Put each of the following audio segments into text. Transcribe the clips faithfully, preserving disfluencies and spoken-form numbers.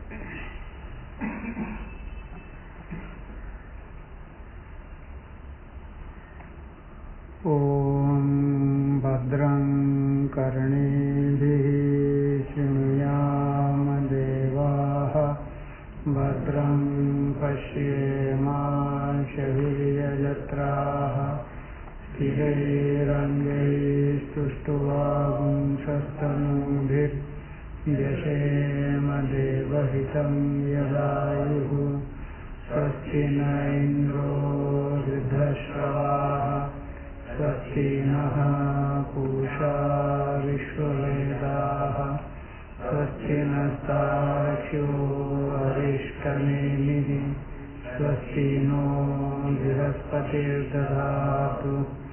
ओम भद्रं कर्णेभिः शृणुयाम देवाः भद्रं पश्येमाक्षभिर्यजत्राः स्थिरैरङ्गैस्तुष्टुवागुंसस्तनूभिर्यशेम देवहितं यदायुः स्वस्ति न इन्द्रो वृद्धश्रवाः स्वस्ति नः पूषा विश्ववेदाः स्वस्ति नस्तार्क्ष्यो अरिष्टनेमिः स्वस्ति नो बृहस्पतिर्दधातु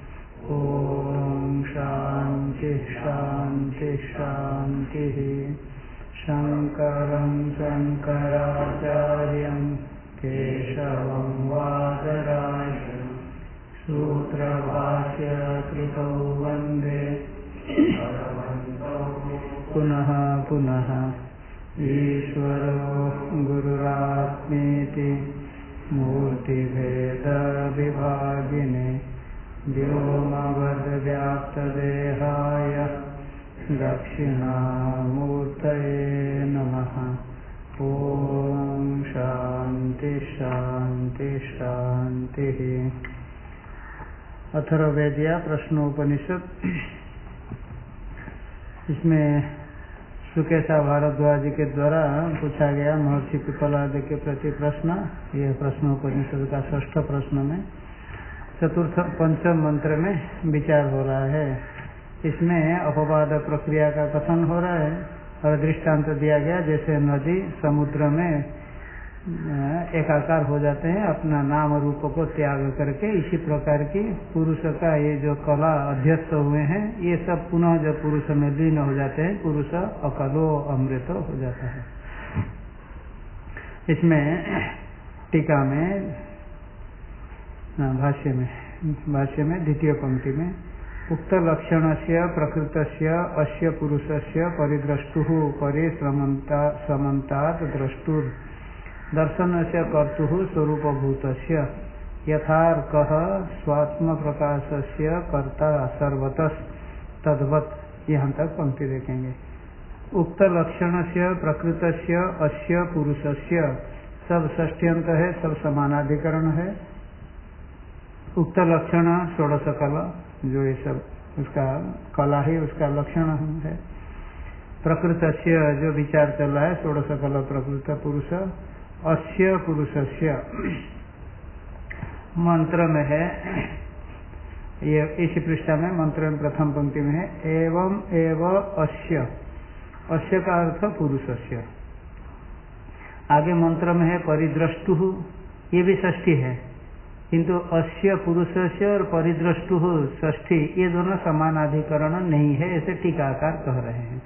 ॐ शान्ति शान्ति शान्तिः। शङ्करं शङ्कराचार्यं केशवं वादरायणं सूत्रभाष्य कृतौ वन्दे पुनः पुनः। ईश्वरो गुरुरात्मेति मूर्तिभेदविभागिने व्योमवद्व्याप्तदेहाय दक्षिणामूर्तये नमः। ॐ शान्ति शान्ति शान्तिः। अथर्ववेदिया प्रश्नोपनिषद, इसमें सुकेशा भारद्वाज के द्वारा पूछा गया महर्षि पिपलाद के प्रति प्रश्न। यह प्रश्नोपनिषद का षष्ठ प्रश्न में चतुर्थ पंचम मंत्र में विचार हो रहा है। इसमें अपवाद प्रक्रिया का कथन हो रहा है और दृष्टांत दिया गया जैसे नदी समुद्र में एकाकार हो जाते हैं अपना नाम रूप को त्याग करके, इसी प्रकार की पुरुष का ये जो कला अध्यस्त हुए हैं ये सब पुनः जब पुरुष में लीन हो जाते हैं पुरुष अकलो अमृत हो जाता है। इसमें टीका में भाष्य में भाष्य में द्वितीय पंक्ति में उक्त लक्षण से प्रकृत अस्य पुरुष से परिद्रष्टु परिश्रमंता समन्तात् द्रष्टुर दर्शन से कर्तु स्वरूपभूत यथार्क स्वात्म प्रकाश से कर्ता सर्वतः तद्वत्। यहाँ तक पंक्ति देखेंगे। उक्त लक्षण से प्रकृत अस्य पुरुष से सब षष्ट्यंत है, सब समानाधिकरण है। उक्त लक्षण षोडश कला जो ये सब उसका कला ही उसका लक्षण है। प्रकृत जो विचार चल रहा है षोडश कला प्रकृत पुरुष अस्य पुरुषस्य मंत्र में है। ये इस पृष्ठा में मंत्र में प्रथम पंक्ति में है एवं एव अस्य। अस्य का अर्थ पुरुषस्य। आगे मंत्र में है परिद्रष्टु, ये भी षष्ठी है किंतु अस्य पुरुषस्य और परिद्रष्टु षष्ठी ये दोनों समानाधिकरण नहीं है, ऐसे टीकाकार कह रहे हैं।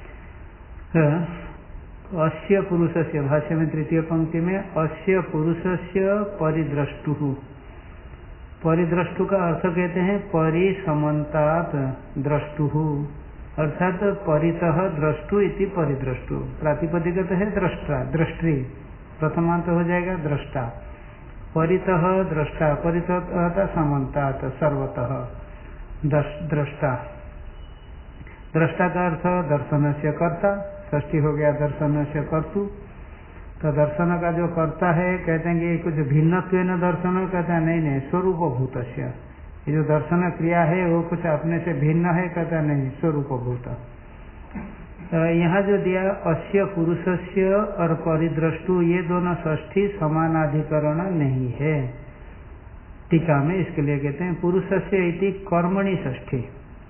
अस्य पुरुषस्य भाष्य में तृतीय पंक्ति में अस्य पुरुषस्य परिद्रष्टु। परिद्रष्टु का अर्थ कहते हैं परिसमन्तात् द्रष्टु, अर्थात परितः द्रष्टु इति परिद्रष्टु। प्रातिपदिकत है दृष्टा दृष्टि, प्रथमांत हो जाएगा दृष्टा। परितः दृष्टा, परितः समन्तात् सर्वतः दृष्टा। दृष्टा का अर्थ दर्शन से कर्ता, षष्ठी हो गया दर्शन से कर्तु। तो दर्शन का जो कर्ता है कहते हैं कि कुछ भिन्नत्व न दर्शन, कहते हैं नहीं नहीं स्वरूप भूत। ये जो दर्शन क्रिया है वो कुछ अपने से भिन्न है, कहता है नहीं स्वरूप भूत। तो यहाँ जो दिया अस्य पुरुषस्य और परिद्रष्टु ये दोनों षष्ठी समानाधिकरण नहीं है। टीका में इसके लिए कहते हैं पुरुषस्य इति कर्मणि षष्ठी।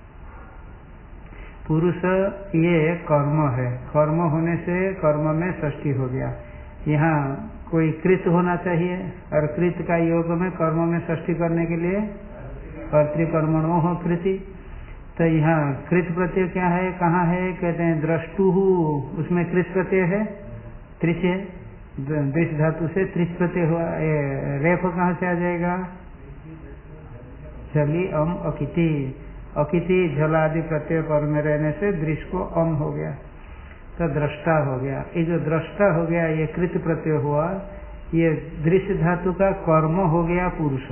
पुरुष ये कर्म है, कर्म होने से कर्म में षष्ठी हो गया। यहाँ कोई कृत होना चाहिए और कृत का योग में कर्म में षष्ठी करने के लिए कर्तृकर्मणो हो कृति। तो यहाँ कृत प्रत्यय क्या है, कहाँ है, कहते हैं द्रष्टु, उसमें कृत प्रत्यय है त्रिच, दृश धातु से त्रिच प्रत्यय हुआ। रेफ कहाँ से आ जाएगा, झली अम अकिति, अकिति झल आदि प्रत्यय पर में रहने से दृश को अम हो गया। तो तो दृष्टा हो गया। ये जो दृष्टा हो गया, ये कृत प्रत्यय हुआ, ये दृश्य धातु का कर्म हो गया पुरुष।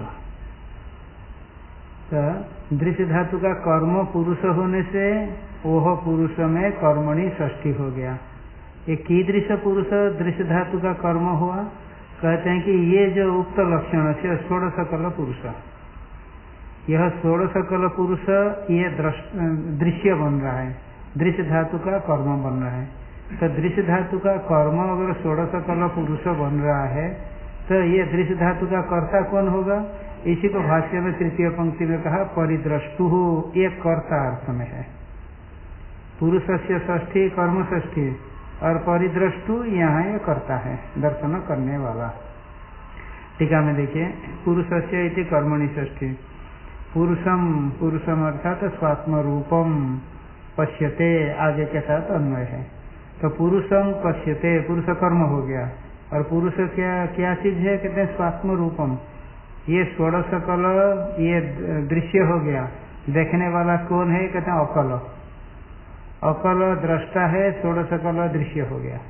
तो दृश्य धातु का कर्म पुरुष होने से वह पुरुष में कर्मणि षष्ठी हो गया। ये कीदृश पुरुष दृश्य धातु का कर्म हुआ? कहते हैं कि ये जो उक्त लक्षण से षोडशकल पुरुष, यह षोडशकल पुरुष ये दृश्य बन रहा है, दृश्य धातु का कर्म बन रहा है। तो दृश्य धातु का कर्म अगर षोडशकल पुरुष बन रहा है तो ये दृश्य धातु का कर्ता कौन होगा? इसी को भाष्य में तृतीय पंक्ति में कहा परिद्रष्टु, ये कर्ता अर्थ में है। पुरुष से षष्ठी कर्म षष्ठी और परिद्रष्टु यहाँ ये करता है, दर्शन करने वाला। टीका में देखिए पुरुषस्य इति कर्मणि षष्ठी, पुरुषम पुरुषम अर्थात स्वात्म रूपम पश्यते आगे के साथ अन्वय है। तो पुरुषम पश्यते, पुरुष कर्म हो गया, और पुरुष क्या क्या चीज है? कहते हैं स्वात्म रूपम। ये षोडशकल ये दृश्य हो गया, देखने वाला कौन है? कहते हैं अकल। अकल दृष्टा है, षोडशकल दृश्य हो गया।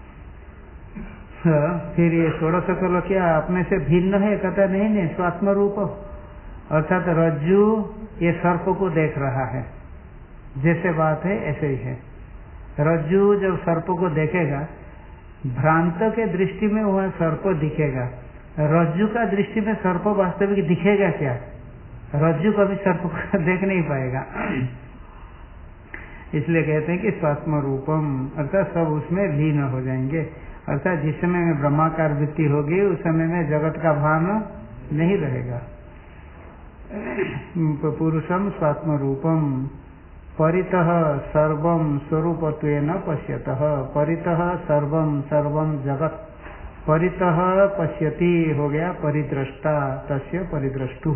फिर ये षोडशकल क्या अपने से भिन्न है? कहता नहीं नहीं, स्वात्म रूप अर्थात रज्जु ये सर्प को देख रहा है, जैसे बात है ऐसे ही है। रज्जु जब सर्प को देखेगा, भ्रांत के दृष्टि में वह सर्प दिखेगा, रज्जु का दृष्टि में सर्प वास्तविक दिखेगा क्या? रज्जु कभी सर्प को देख नहीं पाएगा। इसलिए कहते हैं कि स्वात्म रूपम अर्थात सब उसमें लीन हो जाएंगे। अर्थात जिस समय में ब्रह्माकार वृत्ति होगी उस समय में जगत का भान नहीं रहेगा। पुरुषम स्वात्म रूपम परितः सर्वम स्वरूपत्वेन पश्यतः, परितः सर्वम सर्वम जगत परितः पश्यति हो गया परिद्रष्टा, तस्य परिद्रष्टु।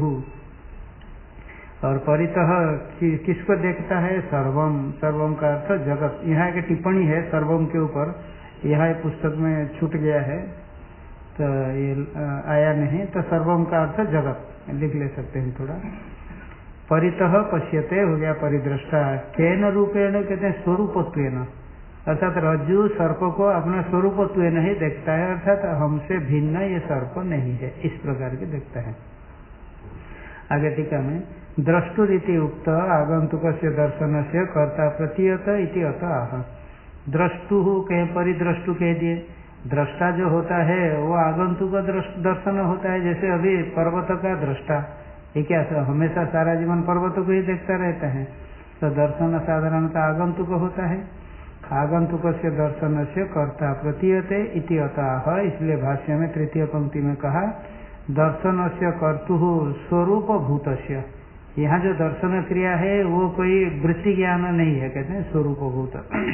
और परितः कि, किसको देखता है? सर्वम, सर्वम का अर्थ जगत। यहाँ की टिप्पणी है सर्वम के ऊपर, यहाँ पुस्तक में छूट गया है तो ये आया नहीं, तो सर्वम का अर्थ जगत लिख ले सकते हैं थोड़ा। परितः पश्यते हो गया परिद्रष्टा, केन रूपेण कहते हैं स्वरूपत्वेन, अर्थात रज्जु सर्प को अपना स्वरूपत्वेन ही देखता है, अर्थात हमसे भिन्न ये सर्प नहीं है, इस प्रकार के देखता है। आगे टीका में द्रष्टुरीति उक्त आगंतुक से दर्शन से कर्ता प्रतीयत इति अत आह। द्रष्टु कहीं परिद्रष्टु कह दिए, दृष्टा जो होता है वो आगंतुक दर्शन होता है। जैसे अभी पर्वत का दृष्टा, ये क्या हमेशा सारा जीवन पर्वत को ही देखता रहता है, तो दर्शन साधारणतः आगंतुक होता है। आगंतुक से दर्शन से कर्ता प्रतीयते इति अत आह। इसलिए भाष्य में तृतीय पंक्ति में कहा दर्शन से कर्तु स्वरूप भूतस्य। यहाँ जो दर्शन क्रिया है वो कोई वृत्ति ज्ञान नहीं है, कहते हैं स्वरूप भूत।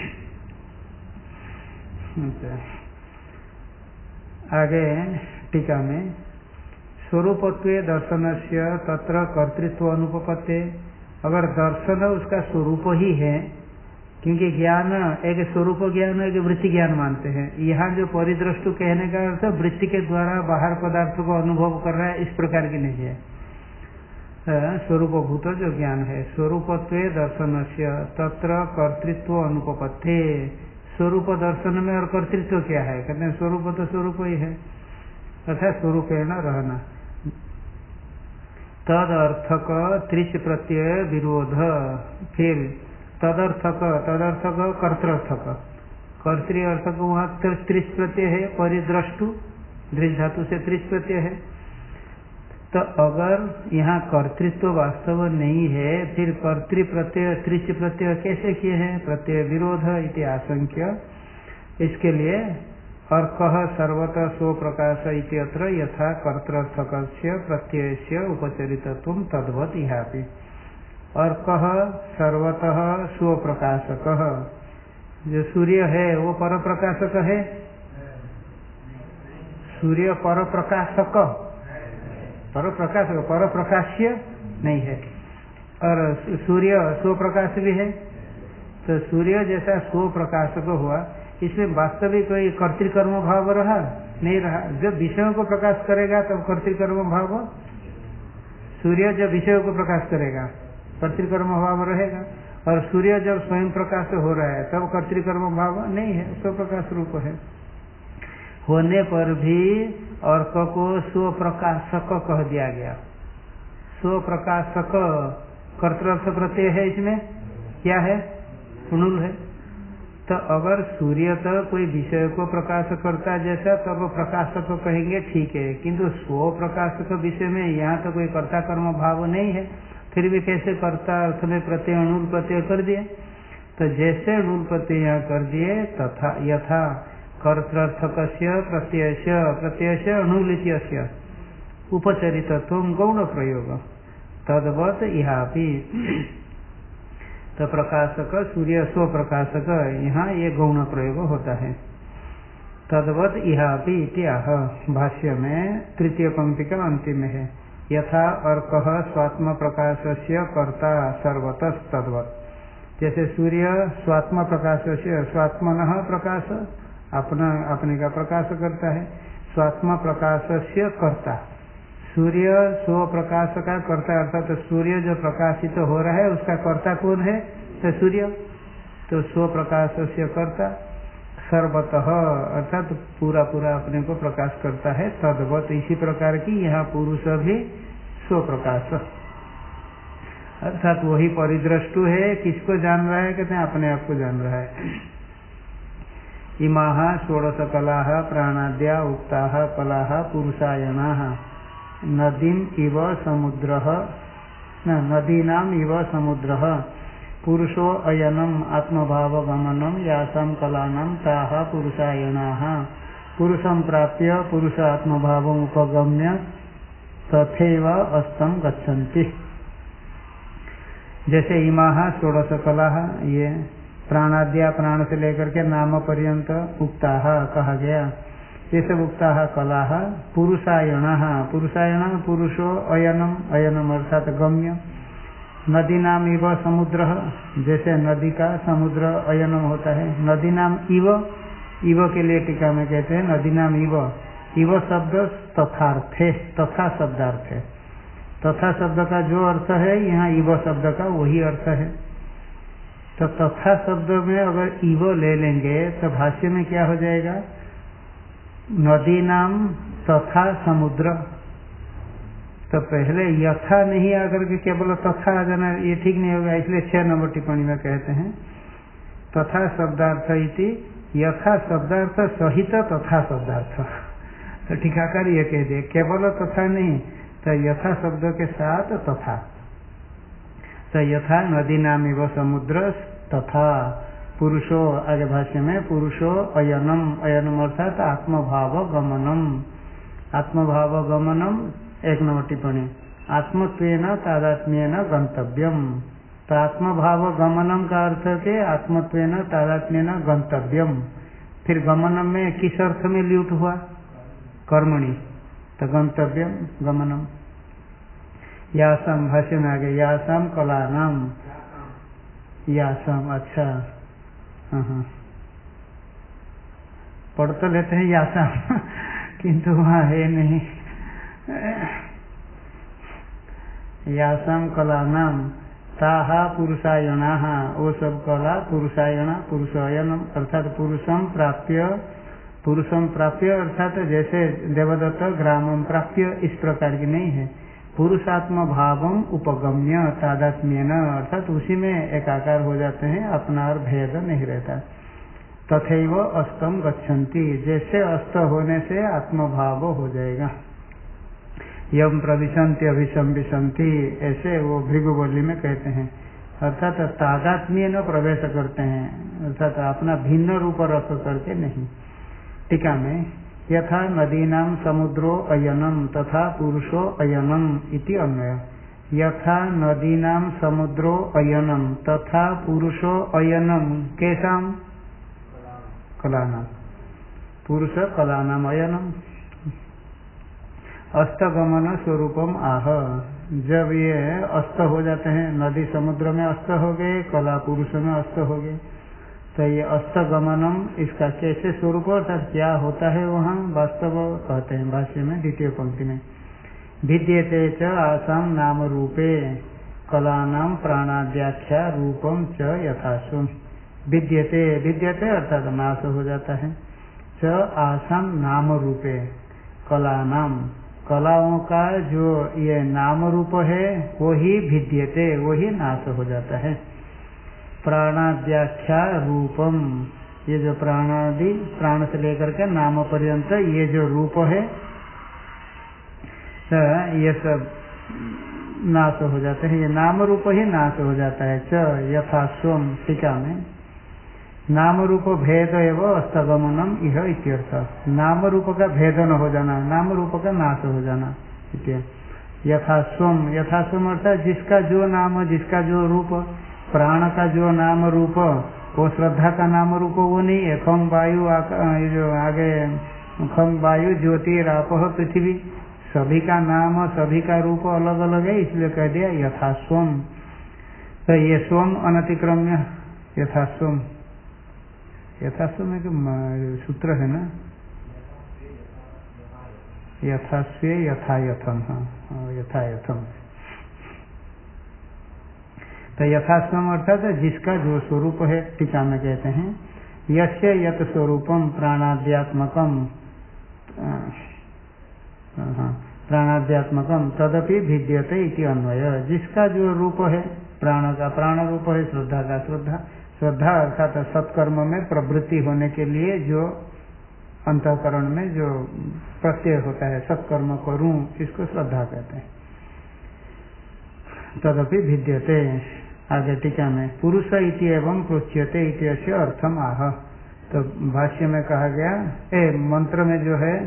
आगे टीका में स्वरूपत्व दर्शन से तत्र कर्तृत्व अनुपपत्ति, अगर दर्शन उसका स्वरूप ही है, क्योंकि ज्ञान एक स्वरूप ज्ञान एक वृत्ति ज्ञान मानते हैं। यहाँ जो परिदृष्टु कहने का अर्थ वृत्ति के द्वारा बाहर पदार्थ को अनुभव कर रहा है, इस प्रकार की नहीं है। स्वरूप भूत जो ज्ञान है, स्वरूपत्व दर्शन से तत्र कर्तृत्व अनुपपत्ति। स्वरूप दर्शन में और कर्तृत्व क्या है? कहते हैं स्वरूप तो स्वरूप ही है, अर्थात स्वरूपेण रहना। तद अर्थक त्रिच प्रत्यय विरोध, फिर तदर्थक तदर्थक कर्तर्थक, कर्तृ अर्थक वहाँ त्रिच प्रत्यय है, परिद्रष्टु दृश्य धातु से त्रिच प्रत्यय है। तो अगर यहाँ कर्तृत्व वास्तव नहीं है, फिर कर्तृ प्रत्यय त्रिच प्रत्यय कैसे किए हैं? प्रत्यय विरोध इति आशंक्य। इसके लिए और कह सर्वतः स्व प्रकाश इति अत्र यथा कर्तर्थकस्य प्रत्ययस्य उपचरितत्वं तद्वत् इहापि। और कह सर्वतः स्व प्रकाशक, जो सूर्य है वो पर प्रकाशक है, सूर्य पर प्रकाशक, पर प्रकाशक पर प्रकाश्य नहीं है, और सूर्य स्व प्रकाश भी है। तो सूर्य जैसा स्व प्रकाशक हुआ, इसमें वास्तविक कोई कर्तृकर्म भाव रहा नहीं रहा। जब विषयों को प्रकाश करेगा तब कर्तृकर्म भाव, सूर्य जब विषयों को प्रकाश करेगा कर्तृकर्म भाव रहेगा। और सूर्य जब स्वयं प्रकाश हो रहा है तब कर्तृकर्म भाव नहीं है, स्व प्रकाश रूप है। होने पर भी अर्क को स्व प्रकाशक कह दिया गया। स्व प्रकाशक कर्तृर्थ प्रत्यय है, इसमें क्या है? णुल है। तो अगर सूर्य तो कोई विषय को प्रकाश करता जैसा तब प्रकाशक कहेंगे, ठीक है, किंतु स्व प्रकाशक विषय में यहाँ तो कोई कर्ता कर्म भाव नहीं है, फिर भी कैसे कर्ता अर्थ में प्रत्यय णुल प्रत्यय कर दिए? तो जैसे णुल प्रत्यय यहाँ कर दिए तथा यथा कर्तृर्थक प्रत्यय प्रत्यय णुलित्यस्य उपचरितत्व गौण प्रयोग तद्वत इहापि। तो प्रकाशक सूर्य स्व प्रकाशक यहाँ ये गौण प्रयोग होता है। तद्वत इहापि इत्याह भाष्य में तृतीय पंक्ति का अंतिम है। यथा अर्कः स्वात्म प्रकाशस्य कर्ता सर्वतः तद्वत्। जैसे सूर्य स्वात्म प्रकाशस्य स्वात्मनः प्रकाश अपना अपने का प्रकाश करता है, स्वात्म प्रकाशस्य कर्ता सूर्य स्व प्रकाश का कर्ता, अर्थात तो सूर्य जो प्रकाशित तो हो रहा है उसका कर्ता कौन है? तो सूर्य। तो स्व प्रकाश से कर्ता सर्वतः अर्थात तो पूरा पूरा अपने को प्रकाश करता है। तद्वत इसी प्रकार की यहाँ पुरुष भी स्व प्रकाश अर्थात वही परिदृष्टु है। किसको जान रहा है? कहते हैं अपने आप को जान रहा है। इमाः षोडश कलाः प्राणाद्या उक्ताः कलाः पुरुषायनाः नदीम इव समुद्रः न नदीनाम इव समुद्रः पुरुषो अयनम आत्मभाव गमनम यासाम कलानाम ताः पुरुषायनाः पुरुषं प्राप्य पुरुष आत्मभावम् उपगम्य तथैव अस्तम गच्छन्ति। जैसे इमाः षोडश कलाः, ये प्राणाद्या प्राण से लेकर के नाम पर्यंत उक्ताः कहा गया, ये सब उक्ताः कलाः पुरुषायणाः पुरुषायण पुरुषो अयनम अयनम अर्थात गम्य। नदी नाम इव समुद्र, जैसे नदी का समुद्र अयनम होता है। नदी नाम इव, इव के लिए टीका में कहते हैं नदी नाम इव। इव शब्द तथार्थे, तथा शब्दार्थ है। तथा शब्द का जो अर्थ है यहाँ इव शब्द का वही अर्थ है। तो तथा शब्द में अगर इव ले लेंगे तो भाष्य में क्या हो जाएगा? नदी नाम तथा समुद्र। तो पहले यथा नहीं आकर के केवल तथा आ जाना, ये ठीक नहीं होगा। इसलिए छह नंबर टिप्पणी में कहते हैं तथा शब्दार्थ इति यथा शब्दार्थ सहित तथा शब्दार्थ। तो टीकाकार ये कह दिए केवल तथा नहीं, तो यथा शब्द के साथ तथा। तो यथा नदी नाम एवं समुद्र तथा पुरुषो, आगे भाष्य में पुरुषो अयनम, अयनम अर्थात आत्मभाव गमनम। आत्मभाव गमनम एक नंबर टिप्पणी आत्मत्वेन तादात्म्येन गंतव्यम। तो आत्मभाव गमनम का अर्थ के आत्मत्वेन तादात्म्येन गंतव्यम। फिर गमनम में किस अर्थ में ल्यूट हुआ? कर्मणि। तो गंतव्यम गमनम। यासम भाष्य में आगे यासम कलानाम, यासम अच्छा हाँ पढ़ तो लेते हैं यासम किंतु वहाँ है नहीं। यासम कलानाम ताहा पुरुषायणाः, वो सब कला पुरुषायण पुरुषायनम अर्थात पुरुषम प्राप्य, पुरुषम प्राप्य अर्थात जैसे देवदत्त ग्रामम प्राप्य इस प्रकार की नहीं है। पुरुषात्म भावम उपगम्य तादात्म्येन अर्थात उसी में एकाकार हो जाते हैं, अपना और भेद नहीं रहता। तथैव अस्तम गच्छन्ति, जैसे अस्त होने से आत्मभाव हो जाएगा। यम प्रविशन्ति अभिसंविशन्ति, ऐसे वो भृगुबली में कहते हैं। अर्थात तादात्म्येन प्रवेश करते हैं, अर्थात अपना भिन्न रूप रख करके नहीं। टीका में यथा नदीनाम समुद्रो अयनम तथा पुरुषो अयनम इति अन्वय। यथा नदीनाम समुद्रो अयनम तथा पुरुषो अयनम केशाम? कलानाम। पुरुष कलानाम अयनम। अस्तगमन स्वरूपम आह, जब ये अस्त हो जाते हैं, नदी समुद्र में अस्त हो गए, कला पुरुष में अस्त हो गए, तो ये अस्तगमनम इसका कैसे स्वरूप अर्थात क्या होता है वहाँ वास्तव कहते हैं भाष्य में द्वितीय पंक्ति में। भिद्यते च आसाम नाम रूपे, कलानाम प्राणाद्याख्या रूपम च यथाश्वम विद्यते विद्यते अर्थात नाश हो जाता है। च आसम नाम रूपे कलानाम कलाओं का जो ये नाम रूप है वो ही भिद्यते वो ही नाश हो जाता है। प्राणाद्याख्या रूपम ये जो प्राणादि प्राण से लेकर के नाम पर्यंत ये जो रूप है ये सब नाश हो जाते हैं। ये नाम रूप ही नाश हो जाता है। च यथा स्वम टीका में नाम रूप भेद एवं अस्तगमनम यह इत्यर्थ। नाम रूप का भेदन हो जाना नाम रूप का नाश हो जाना यथा स्वम यथा स्वम अर्थात जिसका जो नाम जिसका जो रूप प्राण का जो नाम रूप वो श्रद्धा का नाम रूप वो नहीं है। खम वायु ये जो आगे खम वायु ज्योति रापह पृथ्वी सभी का नाम सभी का रूप अलग अलग है इसलिए कह दिया यथा स्वम। तो ये स्वम अनतिक्रम्य यथा स्वम यथा स्वम एक सूत्र है ना यथास्वे यथा यथम। हाँ यथा यथम तो यथास्वम अर्थात जिसका जो स्वरूप है टीका में कहते हैं यस्य यत स्वरूपम प्राणाद्यात्मकम प्राणाद्यात्मकम तदपि भिद्यते इति अन्वय। जिसका जो रूप है प्राण का प्राण रूप है श्रद्धा का श्रद्धा श्रद्धा अर्थात सत्कर्म में प्रवृत्ति होने के लिए जो अंतःकरण में जो प्रत्यय होता है सत्कर्म करूं इसको श्रद्धा कहते हैं। तदपि भिद्यते आगे टीका में पुरुष इति एवं प्रोच्यते इति अस्य अर्थम आह। तो भाष्य में कहा गया ए मंत्र में जो है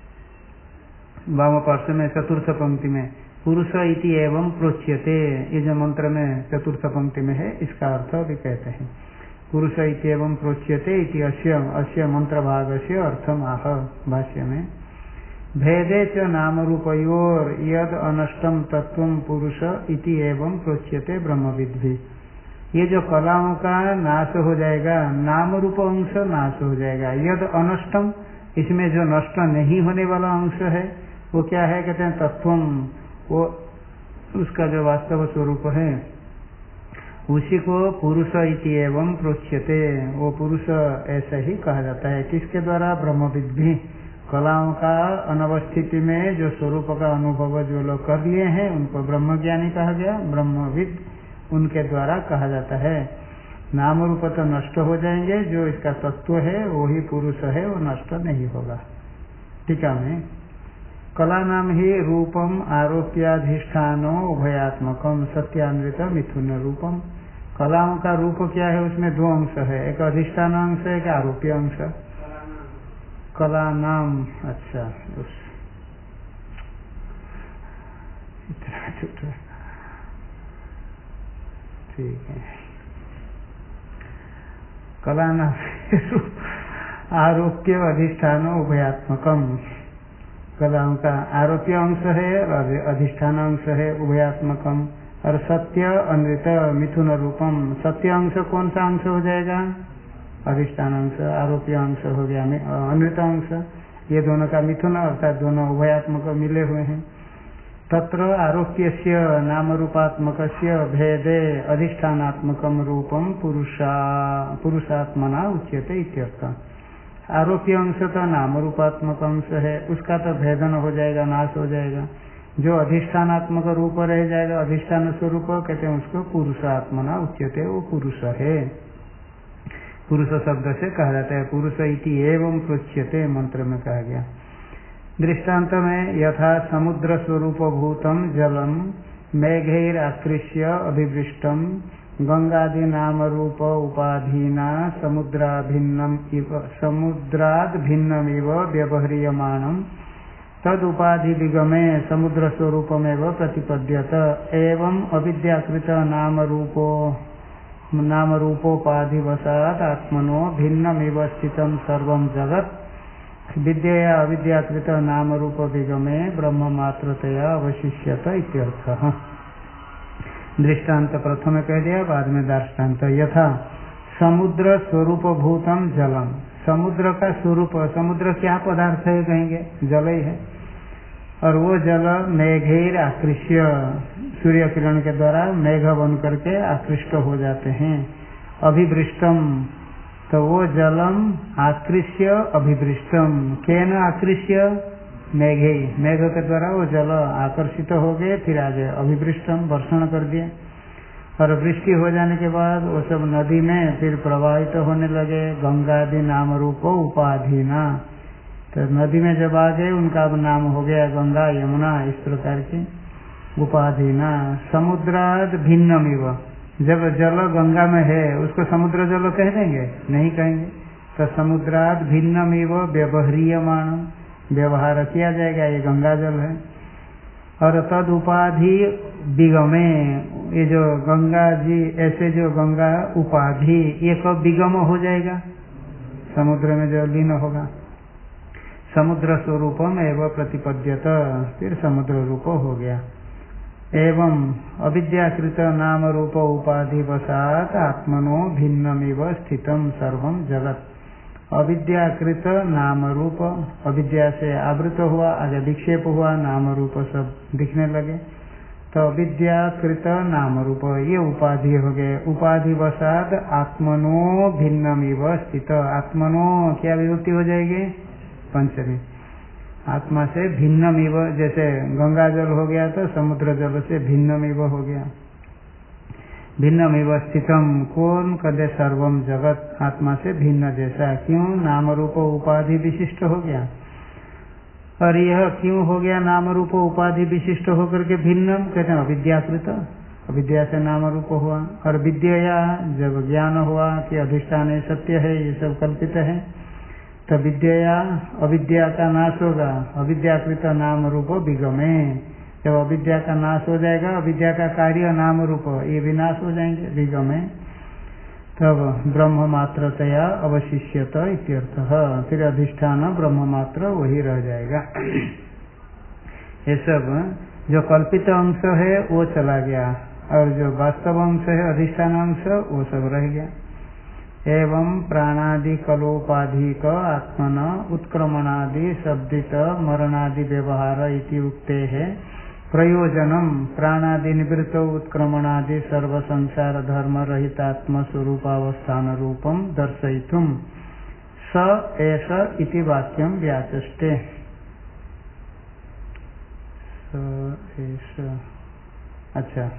वाम पार्श्व में चतुर्थ पंक्ति में पुरुष इति एवं प्रोच्यते ये जो मंत्र में चतुर्थ पंक्ति में है इसका अर्थ भी कहते हैं। पुरुष इति एवं प्रोच्यते इति अस्य अस्य मंत्र भागस्य अर्थम आह। भाष्य में भेदे च नाम रूपयोर यद अनष्टम तत्वम पुरुष इति एवं प्रोच्यते ब्रह्मविद्भि। ये जो कलाओं का नाश हो जाएगा नाम रूप अंश नाश हो जाएगा। यद अनष्टम इसमें जो नष्ट नहीं होने वाला अंश है वो क्या है कहते हैं तत्वम वो उसका जो वास्तव स्वरूप है उसी को पुरुष इति एवं प्रोच्यते वो पुरुष ऐसा ही कहा जाता है। किसके द्वारा ब्रह्मविद्भि कलाओं का अनवस्थिति में जो स्वरूप का अनुभव जो लोग कर लिए हैं उनको ब्रह्मज्ञानी कहा गया। ब्रह्मविद उनके द्वारा कहा जाता है। नाम रूप तो नष्ट हो जाएंगे जो इसका तत्व है वही पुरुष है वो नष्ट नहीं होगा। टीका में कला नाम ही रूपम आरोप्याधिष्ठानो उभयात्मकम सत्यान्वित मिथुन रूपम। कलाओं का रूप क्या है उसमें दो अंश है एक अधिष्ठान अंश है एक आरोप्य अंश। कला नाम अच्छा उस इतना छोटा ठीक है। कला नाम आरोप्य अधिष्ठान उभयात्मकम कलाओं का आरोप्य अंश है और अधिष्ठान अंश है उभयात्मकम। और सत्य अनृत मिथुन रूपम सत्य अंश कौन सा अंश हो जाएगा अधिष्ठान अंश आरोप्य अंश हो गया अनृत अंश ये दोनों का मिथुन अर्थात दोनों उभयात्मक मिले हुए हैं। तत्र आरोप्यस्य नाम रूपात्मकस्य भेदे अधिष्ठानात्मकम रूपम पुरुषा पुरुषात्मना उच्यते इत्यर्थ। आरोप्य अंश तो नाम रूपात्मक अंश है उसका तो भेदन हो जाएगा नाश हो जाएगा। जो अधिष्ठानात्मक रूप रह जाएगा अधिष्ठान स्वरूप कहते हैं उसको पुरुषात्मना उच्यते वो पुरुष है। पुरुष शब्द से कहा जाता है पुरुष इति एवं प्रोच्यते मंत्र में कहा गया। दृष्टांत में यथा समुद्र स्वरूप भूतम जलम मेघैर आकृष्य अभिवृष्टम गंगादि नाम रूप उपाधीना समुद्राभिन्नम इव समुद्राद भिन्नम इव व्यवह्रियमाणम तद उपाधि विगमे समुद्र स्वरूपमेव प्रतिपद्यत एवं अविद्याकृत नाम रूपो नाम रूपोपाधिवशात् आत्मनो भिन्नमिव स्थितं सर्वं जगत् विद्यया अविद्याकृत नाम रूप विगमे ब्रह्म मात्रतया अवशिष्यत इत्यर्थः। दृष्टांत प्रथम कह दिया बाद में दृष्टांत यथा समुद्र स्वरूप भूतम जलम समुद्र का स्वरूप समुद्र क्या पदार्थ है कहेंगे जल ही है। और वो जल मेघेर आकृष्य, सूर्य किरण के द्वारा मेघ बन करके आकृष्ट हो जाते हैं। अभिवृष्टम, तो वो जलम आकृष्य अभिवृष्टम, केन आकृष्य मेघे, मेघ के द्वारा वो जल आकर्षित हो गए, फिर आगे अभिवृष्टम वर्षण कर दिए। और वृष्टि हो जाने के बाद वो सब नदी में फिर प्रवाहित तो होने लगे। गंगादि नाम रूपो उपाधिना, तो नदी में जब आ गए उनका अब नाम हो गया गंगा यमुना, इस प्रकार की उपाधिना। समुद्राद भिन्नमिव, जब जल गंगा में है उसको समुद्र जल कह देंगे? नहीं कहेंगे। तो समुद्राद भिन्नमिव व्यवहारियमाण, व्यवहार किया जाएगा, ये गंगा जल है। और तद उपाधि विगमे, ये जो गंगा जी ऐसे जो गंगा उपाधि, ये कब विगम हो जाएगा? समुद्र में जो लीन होगा। समुद्र स्वरूपम एवं प्रतिपद्यत, फिर समुद्र रूप हो गया। एवं अविद्याकृत नाम रूप उपाधि वसात आत्मनो भिन्नमिव स्थितम सर्वम जगत। अविद्याकृत नाम रूप, अविद्या से आवृत हुआ, आगे विक्षेप हुआ, नाम रूप सब दिखने लगे। तो अविद्याकृत नाम रूप ये उपाधि हो गए। उपाधि वसात आत्मनो भिन्नमिव स्थित, आत्मनो क्या विभक्ति हो जाएगी? पंचमी। आत्मा से भिन्नमिव, जैसे गंगा जल हो गया तो समुद्र जल से भिन्नमिव हो गया। भिन्नमिव स्थितम, कौन? कदे सर्वम जगत, आत्मा से भिन्न जैसा। क्यों? नाम रूप उपाधि विशिष्ट हो गया। और यह क्यों हो गया नाम रूप उपाधि विशिष्ट होकर के भिन्नम? कहते हैं अविद्याकृत, अविद्या से नाम रूप हुआ। और विद्या, जब ज्ञान हुआ कि अधिष्ठान सत्य है, ये सब कल्पित है, तो विद्या अविद्या का नाश होगा। अविद्याकृत नाम रूप विगमे, जब अविद्या का नाश हो जाएगा, अविद्या का कार्य नाम रूप ये विनाश हो जाएंगे विगमे, तब ब्रह्म मात्रतया अवशिष्यत इत्यर्थः, फिर अधिष्ठान ब्रह्म मात्र वही रह जाएगा। ये सब जो कल्पित अंश है वो चला गया, और जो वास्तव अंश है अधिष्ठान अंश वो सब रह गया। एवं प्राणादि कलोपाधिक आत्मन उत्क्रमणादि शब्दित मरणादि व्यवहार इति उक्ते है प्रयोजनम प्राणादि निवृत्त उत्क्रमणादि सर्व संसार धर्म रहित आत्म स्वरूपावस्थान रूपम दर्शयितुम स एष इति वाक्यम व्याचष्टे। स एष, अच्छा,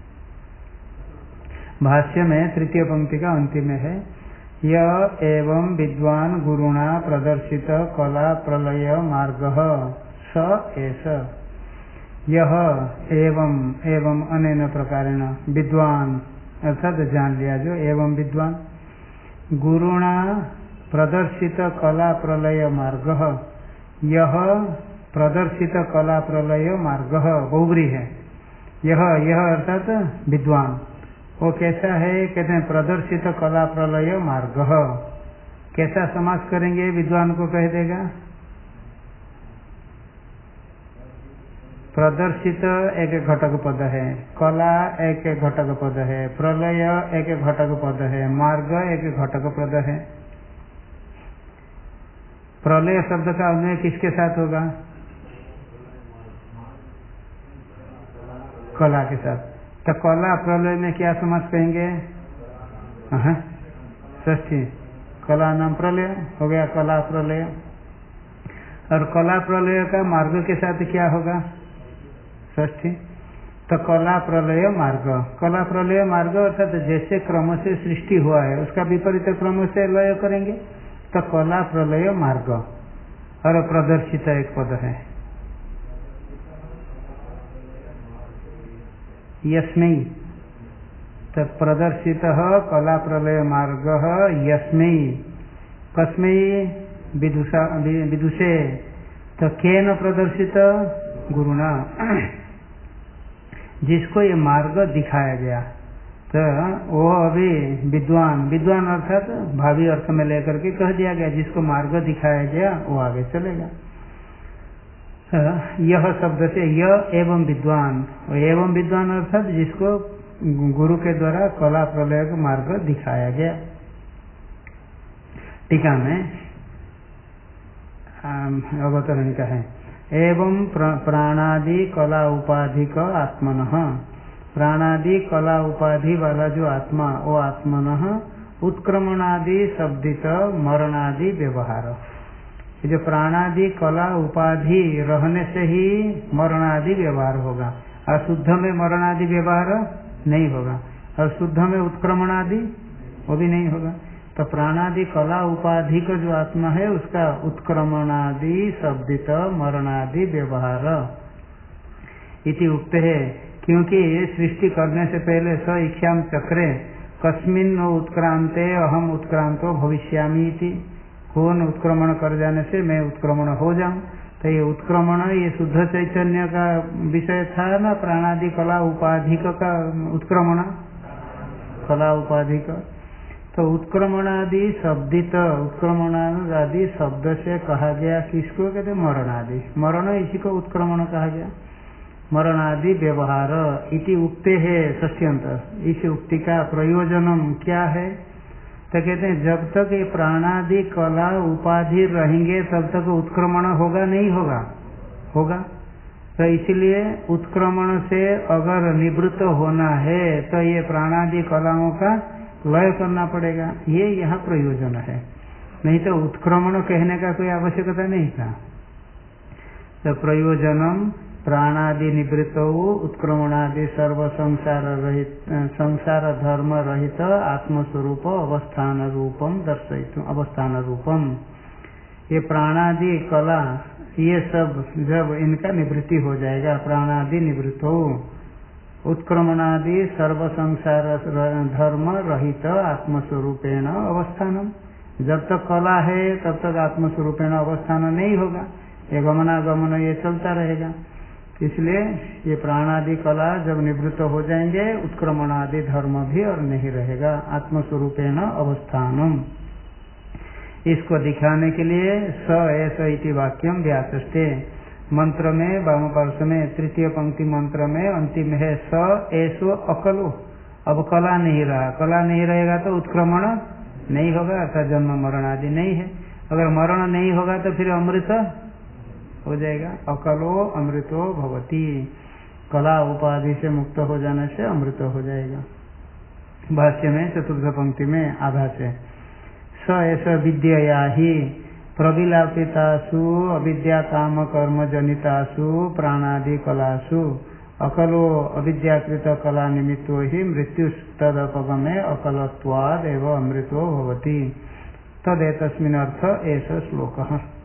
भाष्य में तृतीय पंक्ति का अंतिम में है यह एवं विद्वान गुरुणा प्रदर्शित कला प्रलय मार्गः स एष। यह एवं, एवं अनेन प्रकारेण विद्वान अर्थात जान लिया जो एवं विद्वान, गुरुणा प्रदर्शित कला प्रलय मार्गः, यह प्रदर्शित कला प्रलय मार्गः बहुब्री है। यह यह अर्थात विद्वान, वो कैसा है? कहते हैं प्रदर्शित कला प्रलय मार्ग। कैसा समास करेंगे? विद्वान को कह देगा। प्रदर्शित एक घटक पद है, कला एक घटक पद है, प्रलय एक घटक पद है, मार्ग एक घटक पद है। प्रलय शब्द का अन्वय किसके साथ होगा? कला के साथ। तो कला प्रलय में क्या समास कहेंगे? षष्ठी, कला नाम प्रलय हो गया, कला प्रलय। और कला प्रलय का मार्ग के साथ क्या होगा? षष्ठी। तो कला प्रलय मार्ग, कला प्रलय मार्ग अर्थात जैसे क्रम से सृष्टि हुआ है उसका विपरीत क्रम से लय करेंगे, तो कला प्रलय मार्ग। और प्रदर्शित एक पद है यस्मै, तो प्रदर्शित कला प्रलय मार्ग यस्मै, कस्मै? विदुषा विदुषे। तो केन प्रदर्शित? गुरुना, जिसको ये मार्ग दिखाया गया। तो वो अभी विद्वान, विद्वान अर्थात भावी अर्थ में लेकर के कह दिया गया, जिसको मार्ग दिखाया गया वो आगे चलेगा। यह शब्द से यह एवं विद्वान, एवं विद्वान अर्थात जिसको गुरु के द्वारा कला प्रलय का मार्ग दिखाया गया। टीका में अवतरण का है एवं प्राणादि कला उपाधि का आत्मन, प्राणादि कला उपाधि वाला जो आत्मा, वो आत्मन उत्क्रमणादि शब्दित मरणादि व्यवहार, जो प्राणादि कला उपाधि रहने से ही मरणादि व्यवहार होगा। अशुद्ध में मरणादि व्यवहार नहीं होगा, और शुद्ध में उत्क्रमणादि वो भी नहीं होगा। तो प्राणादि कला उपाधि का जो आत्मा है उसका उत्क्रमणादि शब्दित मरणादि व्यवहार इति उक्त है। क्योंकि सृष्टि करने से पहले स इच्छाम चक्रे कस्मिन उत्क्रांते अहम उत्क्रांतो भविष्यामि इति, कौन उत्क्रमण कर जाने से मैं उत्क्रमण हो जाऊं। तो ये उत्क्रमण ये शुद्ध चैतन्य का विषय था ना, प्राणादि कला उपाधि का उत्क्रमण, कला उपाधि का। तो उत्क्रमणादि शब्दित, उत्क्रमणादि शब्द से कहा गया किसको कहते? मरणादि। मरण इसी को उत्क्रमण कहा गया। मरणादि व्यवहार इति उक्ते है षष्ठ्यंत। इस उक्ति का प्रयोजनम क्या है? तो कहते हैं जब तक ये प्राणादि कला उपाधि रहेंगे तब तक उत्क्रमण होगा नहीं होगा? होगा। तो इसलिए उत्क्रमण से अगर निवृत्त होना है तो ये प्राणादि कलाओं का लय करना पड़ेगा, ये यहाँ प्रयोजन है। नहीं तो उत्क्रमण कहने का कोई आवश्यकता नहीं था। तो प्रयोजनम प्राणादि निवृत्त उत्क्रमणादि सर्व संसार रहित संसार धर्म रहित आत्मस्वरूप अवस्थान रूपम दर्शयितुम, अवस्थान रूपम। ये प्राणादि कला ये सब जब इनका निवृत्ति हो जाएगा, प्राणादि निवृत्त हो, उत्क्रमणादि सर्व संसार धर्म रहित आत्मस्वरूपेण अवस्थानम। जब तक कला है तब तक आत्मस्वरूपेण अवस्थान नहीं होगा, ये गमनागमन ये चलता रहेगा। इसलिए ये प्राणादि कला जब निवृत्त हो जाएंगे उत्क्रमणादि धर्म भी और नहीं रहेगा, आत्मस्वरूपेण अवस्थानम। इसको दिखाने के लिए स एस इति वाक्यम व्याचष्टे मंत्र में वाम पार्श्व में तृतीय पंक्ति मंत्र में अंतिम है स एसो अकलो। अब कला नहीं रहा, कला नहीं रहेगा तो उत्क्रमण नहीं होगा, अर्थात जन्म मरण आदि नहीं है। अगर मरण नहीं होगा तो फिर अमृत हो जाएगा। अकलो अमृतो भवति, कला उपाधि से मुक्त हो जाने से अमृत हो जाएगा। भाष्य में चतुर्थ पंक्ति में आभास है स ऐसा विद्या ही प्रविलापितासु अविद्या काम कर्म जनितासु प्राणादि कलासु अकलो अविद्याकृत कला निमित्तो ही मृत्यु तदपगमे अकलत्वाद एवं अमृतो भवति। तदेतस्मिन् अर्थ ऐसा श्लोक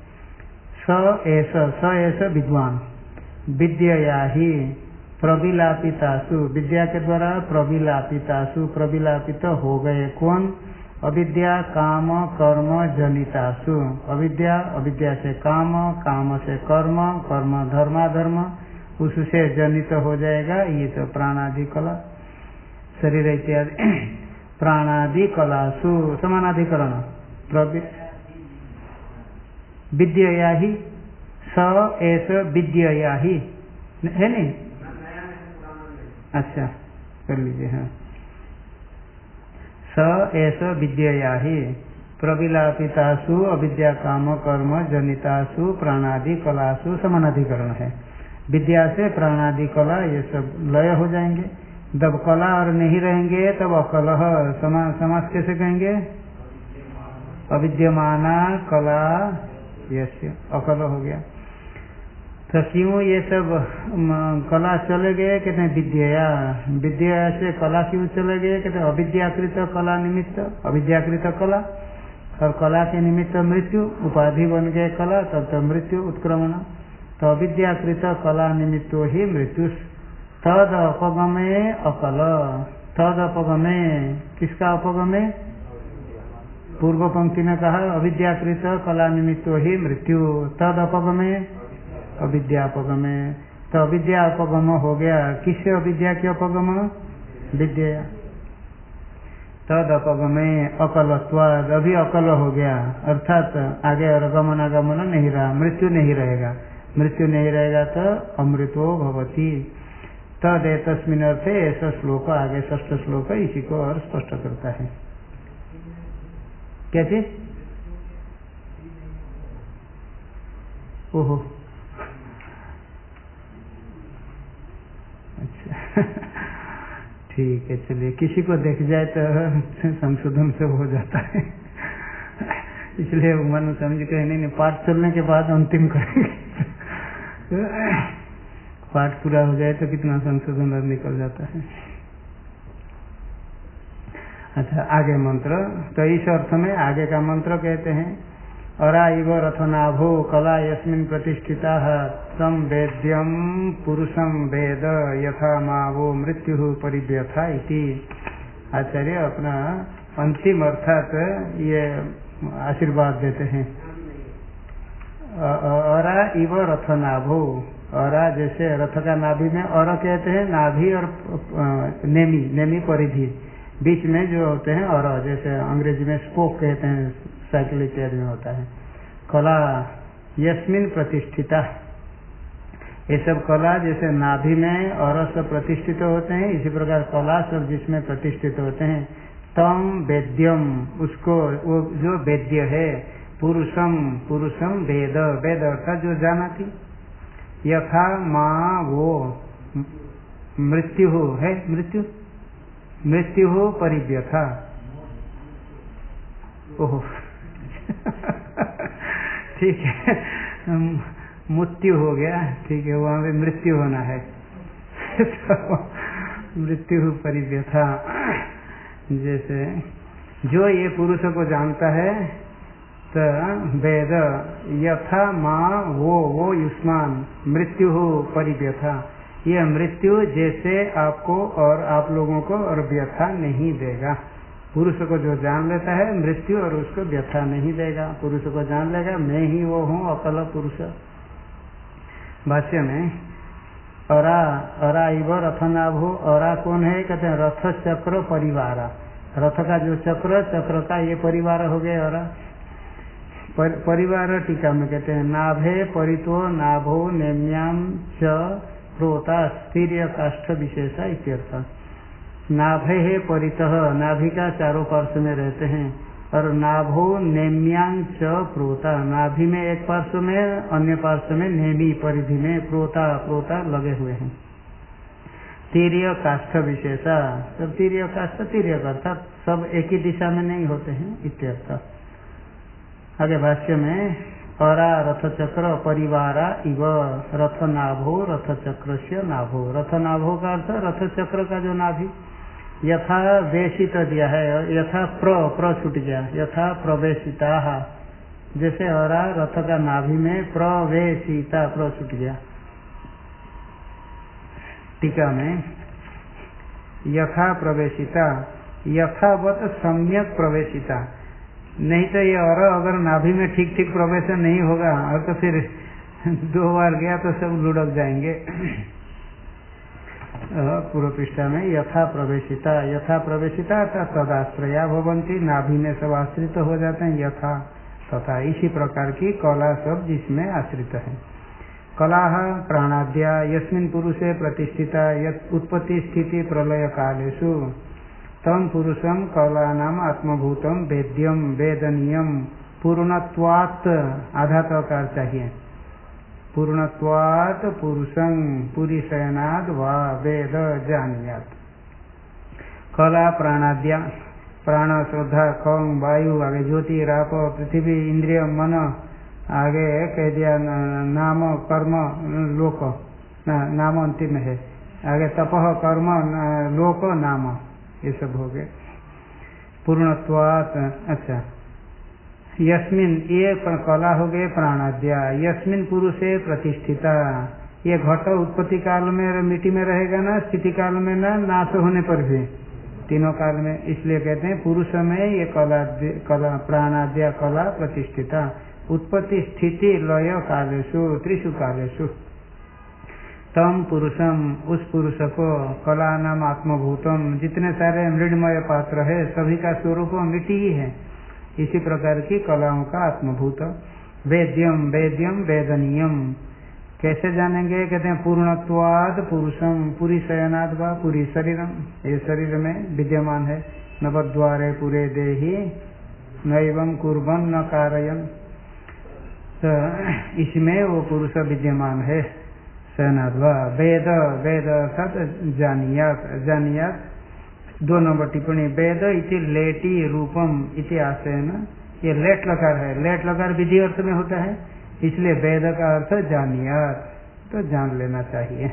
स एस स एस विद्वान विद्या ही प्रविलापितासु, विद्या के द्वारा प्रविलापितासु, प्रविलापित हो गए कौन? अविद्या काम कर्म जनितासु, अविद्या अविद्या से काम, काम से कर्म, कर्म धर्माधर्म उससे जनित हो जाएगा। ये तो प्राणादि कला शरीर इत्यादि प्राणादि कलासु समानाधिकरण विद्या ही स एस विद्या ही है नहीं? अच्छा कर लीजिए। हाँ स एस विद्या ही प्रविलापितासु अविद्या काम कर्म जनितासु प्राणादि कलासु समानाधिकरण है। विद्या से प्राणादि कला ये सब लय हो जाएंगे। जब कला और नहीं रहेंगे तब अकलह समा, समास कैसे कहेंगे? अविद्यमाना कला यस्य अकल हो गया। तो क्यों ये सब कला चले गए? कहते हैं विद्या, विद्या से कला क्यों चले गए? कहते हैं अविद्याकृत कला निमित्त, अविद्याकृत कला और कला के निमित्त मृत्यु, उपाधि बन गए कला तब तो मृत्यु उत्क्रमण। तो अविद्याकृत कला निमित्तो ही मृत्यु। तद अपगमे अकल, तद अपगमे किसका अपगमे? पूर्व पंक्ति में कहा अविद्याकृत कला निमित्तो ही मृत्यु, तद अपगमे अविद्यापगमे। तो अविद्या अपगम हो गया, किससे अविद्या के अपगम? विद्या। तद अपगमे अकलत्वाद, अभी अकल हो गया अर्थात आगे और गमनागमन नहीं रहा, मृत्यु नहीं रहेगा। मृत्यु नहीं रहेगा तो अमृतो भवति। तद एतस्मिन् अर्थे ऐसा श्लोक आगे षष्ठ श्लोक इसी को और स्पष्ट करता है। क्या चीज? ओहो ठीक है, चलिए, किसी को देख जाए तो संशोधन सब हो जाता है, इसलिए मन समझ के नहीं नहीं पाठ चलने के बाद अंतिम करेंगे। पाठ पूरा हो जाए तो कितना संशोधन निकल जाता है। अच्छा, आगे मंत्र, तो इस अर्थ में आगे का मंत्र कहते हैं, अरा इव रथनाभो कला यस्मिन् प्रतिष्ठिता तम वेद्यम पुरुषम वेद यथा मावो मृत्यु परिव्यथा इति। आचार्य अपना अंतिम अर्थात ये आशीर्वाद देते हैं। अरा इव रथनाभो, अरा जैसे रथ का नाभि में और कहते हैं, नाभि और नेमी, नेमी परिधि बीच में जो होते हैं, और जैसे अंग्रेजी में स्पोक कहते हैं, साइकिल इत्यादि में होता है। कला यस्मिन प्रतिष्ठिता, ये सब कला जैसे नाभि में और सब प्रतिष्ठित होते हैं, इसी प्रकार कला सब जिसमें प्रतिष्ठित होते हैं। तम वेद्यम, उसको वो जो वेद्य है, पुरुषम, पुरुषम वेद, वेद अर्थात जो जानाति, यथा माँ वो मृत्यु हो है, मृत्यु मृत्यु हो परिव्यथा। ओह ठीक है, मृत्यु हो गया, ठीक है, वहां पे मृत्यु होना है। तो मृत्यु परिव्यथा, जैसे जो ये पुरुष को जानता है, तो वेद यथा माँ वो वो युष्मान मृत्यु हो परिव्यथा, यह मृत्यु जैसे आपको और आप लोगों को और व्यथा नहीं देगा। पुरुष को जो जान लेता है मृत्यु और उसको व्यथा नहीं देगा। पुरुष को जान लेगा मैं ही वो हूँ अकल पुरुष। भाष्य में अरा, अरा इव रथनाभो, अरा कौन है, कहते हैं रथ चक्र परिवार, रथ का जो चक्र, चक्र का ये परिवार हो गए अरा। पर, परिवार टीका में कहते हैं नाभे परितो नाभो नेम्याम च प्रोता स्थिर काष्ठ विशेषा इत्यर्थ। नाभे है परितः, नाभि का चारों पार्श्व में रहते हैं, और नाभो नेम्यांग च प्रोता, नाभि में एक पार्श्व में, अन्य पार्श्व में नेमी परिधि में प्रोता, प्रोता लगे हुए हैं। तीर्य काष्ठ विशेषा, सब तीर्य काष्ठ, तीर्य अर्थात सब एक ही दिशा में नहीं होते हैं इत्यर्थ। आगे भाष्य में अरा रथ चक्र परिवारा इव रथ नाभो रथ चक्र से नाभो, रथ नाभो का अर्थ रथ चक्र का जो नाभि, यथा वेशित दिया है, यथा प्र प्र छूट गया, यथा प्रवेशिता, जैसे अरा रथ का नाभि में प्रवेशिता, प्र छूट गया। टीका में यथा प्रवेशिता, यथावत सम्यक प्रवेशिता, नहीं तो ये और अगर नाभि में ठीक ठीक प्रवेश नहीं होगा और तो फिर दो बार गया तो सब लुढ़क जाएंगे। पूर्व पृष्ठा में यथा प्रवेशिता, यथा प्रवेशिता अर्थात तदाश्रया भवंती, नाभि में सब आश्रित हो जाते हैं, यथा तथा, इसी प्रकार की कला सब जिसमें आश्रित है। कला प्राणाद्या यस्मिन् पुरुषे प्रतिष्ठिता यत् उत्पत्ति स्थिति प्रलय कालेषु तम पुरुषम कलानाम आत्मभूतम वेद्यम वेदनीयम पूर्णत्वात्, आधा तकार चाहिए, पूर्णत्वात् पुरुषं पुरीशयनाद वा वेद जानियात। कला प्राणाद्या, प्राण श्रद्धा कौम वायु, आगे ज्योति राप पृथ्वी इंद्रिय मन, आगे कह दिया नाम कर्म लोक, ना, नाम अंतिम है, आगे तपह कर्म लोक नाम, ये सब हो गए पूर्णत्वात्। अच्छा, यस्मिन, ये कला हो गए प्राणाद्या, यस्मिन पुरुषे प्रतिष्ठिता, ये घट उत्पत्ति काल में मिट्टी में रहेगा ना, स्थिति काल में ना, नाश होने पर भी, तीनों काल में, इसलिए कहते हैं पुरुष में ये कला, कला प्राणाद्या कला प्रतिष्ठिता, उत्पत्ति स्थिति लय कालेषु त्रिषु कालेषु। तम पुरुषम, उस पुरुष को, कला नाम आत्मभूतम, जितने सारे मृण्मय पात्र है सभी का स्वरूप मिट्टी ही है, इसी प्रकार की कलाओं का आत्मभूत। वेद्यम, वेद्यम वेदनीयम, कैसे जानेंगे, कहते हैं पूर्णत्वाद पुरुषम, पूरी शयनाद व पूरी शरीरम, ये शरीर में विद्यमान है। नवद्वारे पूरे देही नैवं कुर्बन न कारयन, तो इसमें वो पुरुष विद्यमान है, शयनाद्वा वेद वेद अर्थात जानियात जानियात। दो नंबर टिप्पणी वेद इति लेटी रूपम इति आशयन। ये लेट लकार है, लेट लकार विधि अर्थ में होता है, इसलिए वेद का अर्थ जानियात, तो जान लेना चाहिए।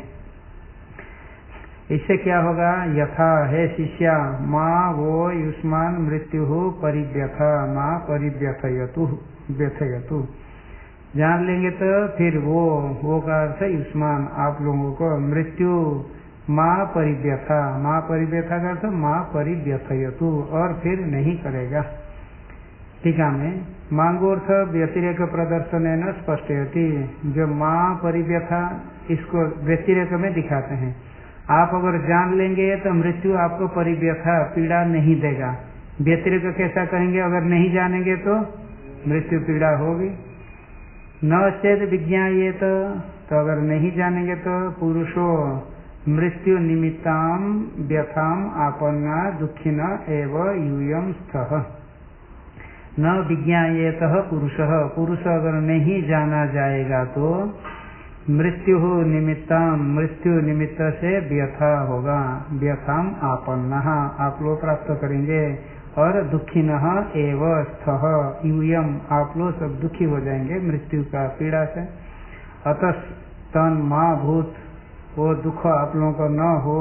इससे क्या होगा? यथा है शिष्या माँ वो युष्मान मृत्यु परिव्यथा माँ परिव्यथयतु व्यथयतु। जान लेंगे तो फिर वो वो का अर्थ युष्मान आप लोगों को मृत्यु माँ परिव्यथा माँ परिव्यथा का अर्थ माँ परिव्यथयतु और फिर नहीं करेगा। टीका में मांगोर्थ व्यतिरेक प्रदर्शन न स्पष्टयति। जो माँ परिव्यथा इसको व्यतिरेक में दिखाते हैं। आप अगर जान लेंगे तो मृत्यु आपको परिव्यथा पीड़ा नहीं देगा। व्यतिरेक कैसा कहेंगे? अगर नहीं जानेंगे तो मृत्यु पीड़ा होगी। न चेत विज्ञायेत, तो अगर नहीं जानेंगे तो पुरुषो मृत्यु निमित्ताम व्यथाम आपन्ना दुखिना एव यूयम स्थः। न विज्ञायेत पुरुषः, पुरुष अगर नहीं जाना जाएगा तो मृत्यु निमित्ताम मृत्यु निमित्त से व्यथा होगा। व्यथाम आपन्ना आप लोग प्राप्त करेंगे और दुखिनः एव स्थः यूयम आप लोग सब दुखी हो जाएंगे मृत्यु का पीड़ा से। अतः तन माँ भूत वो दुख आप लोगों को न हो।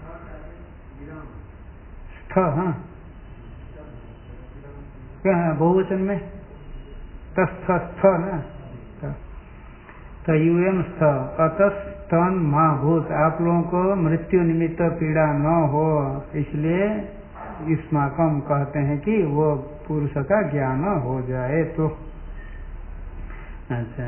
स्थ हाँ क्या है बहुवचन में? तस्थ स्थ ना तो यूएम स्थ अतस्तन माँ भूत आप लोगों को मृत्यु निमित्त पीड़ा न हो, इसलिए युष्माकम कहते हैं कि वो पुरुष का ज्ञान हो जाए तो। अच्छा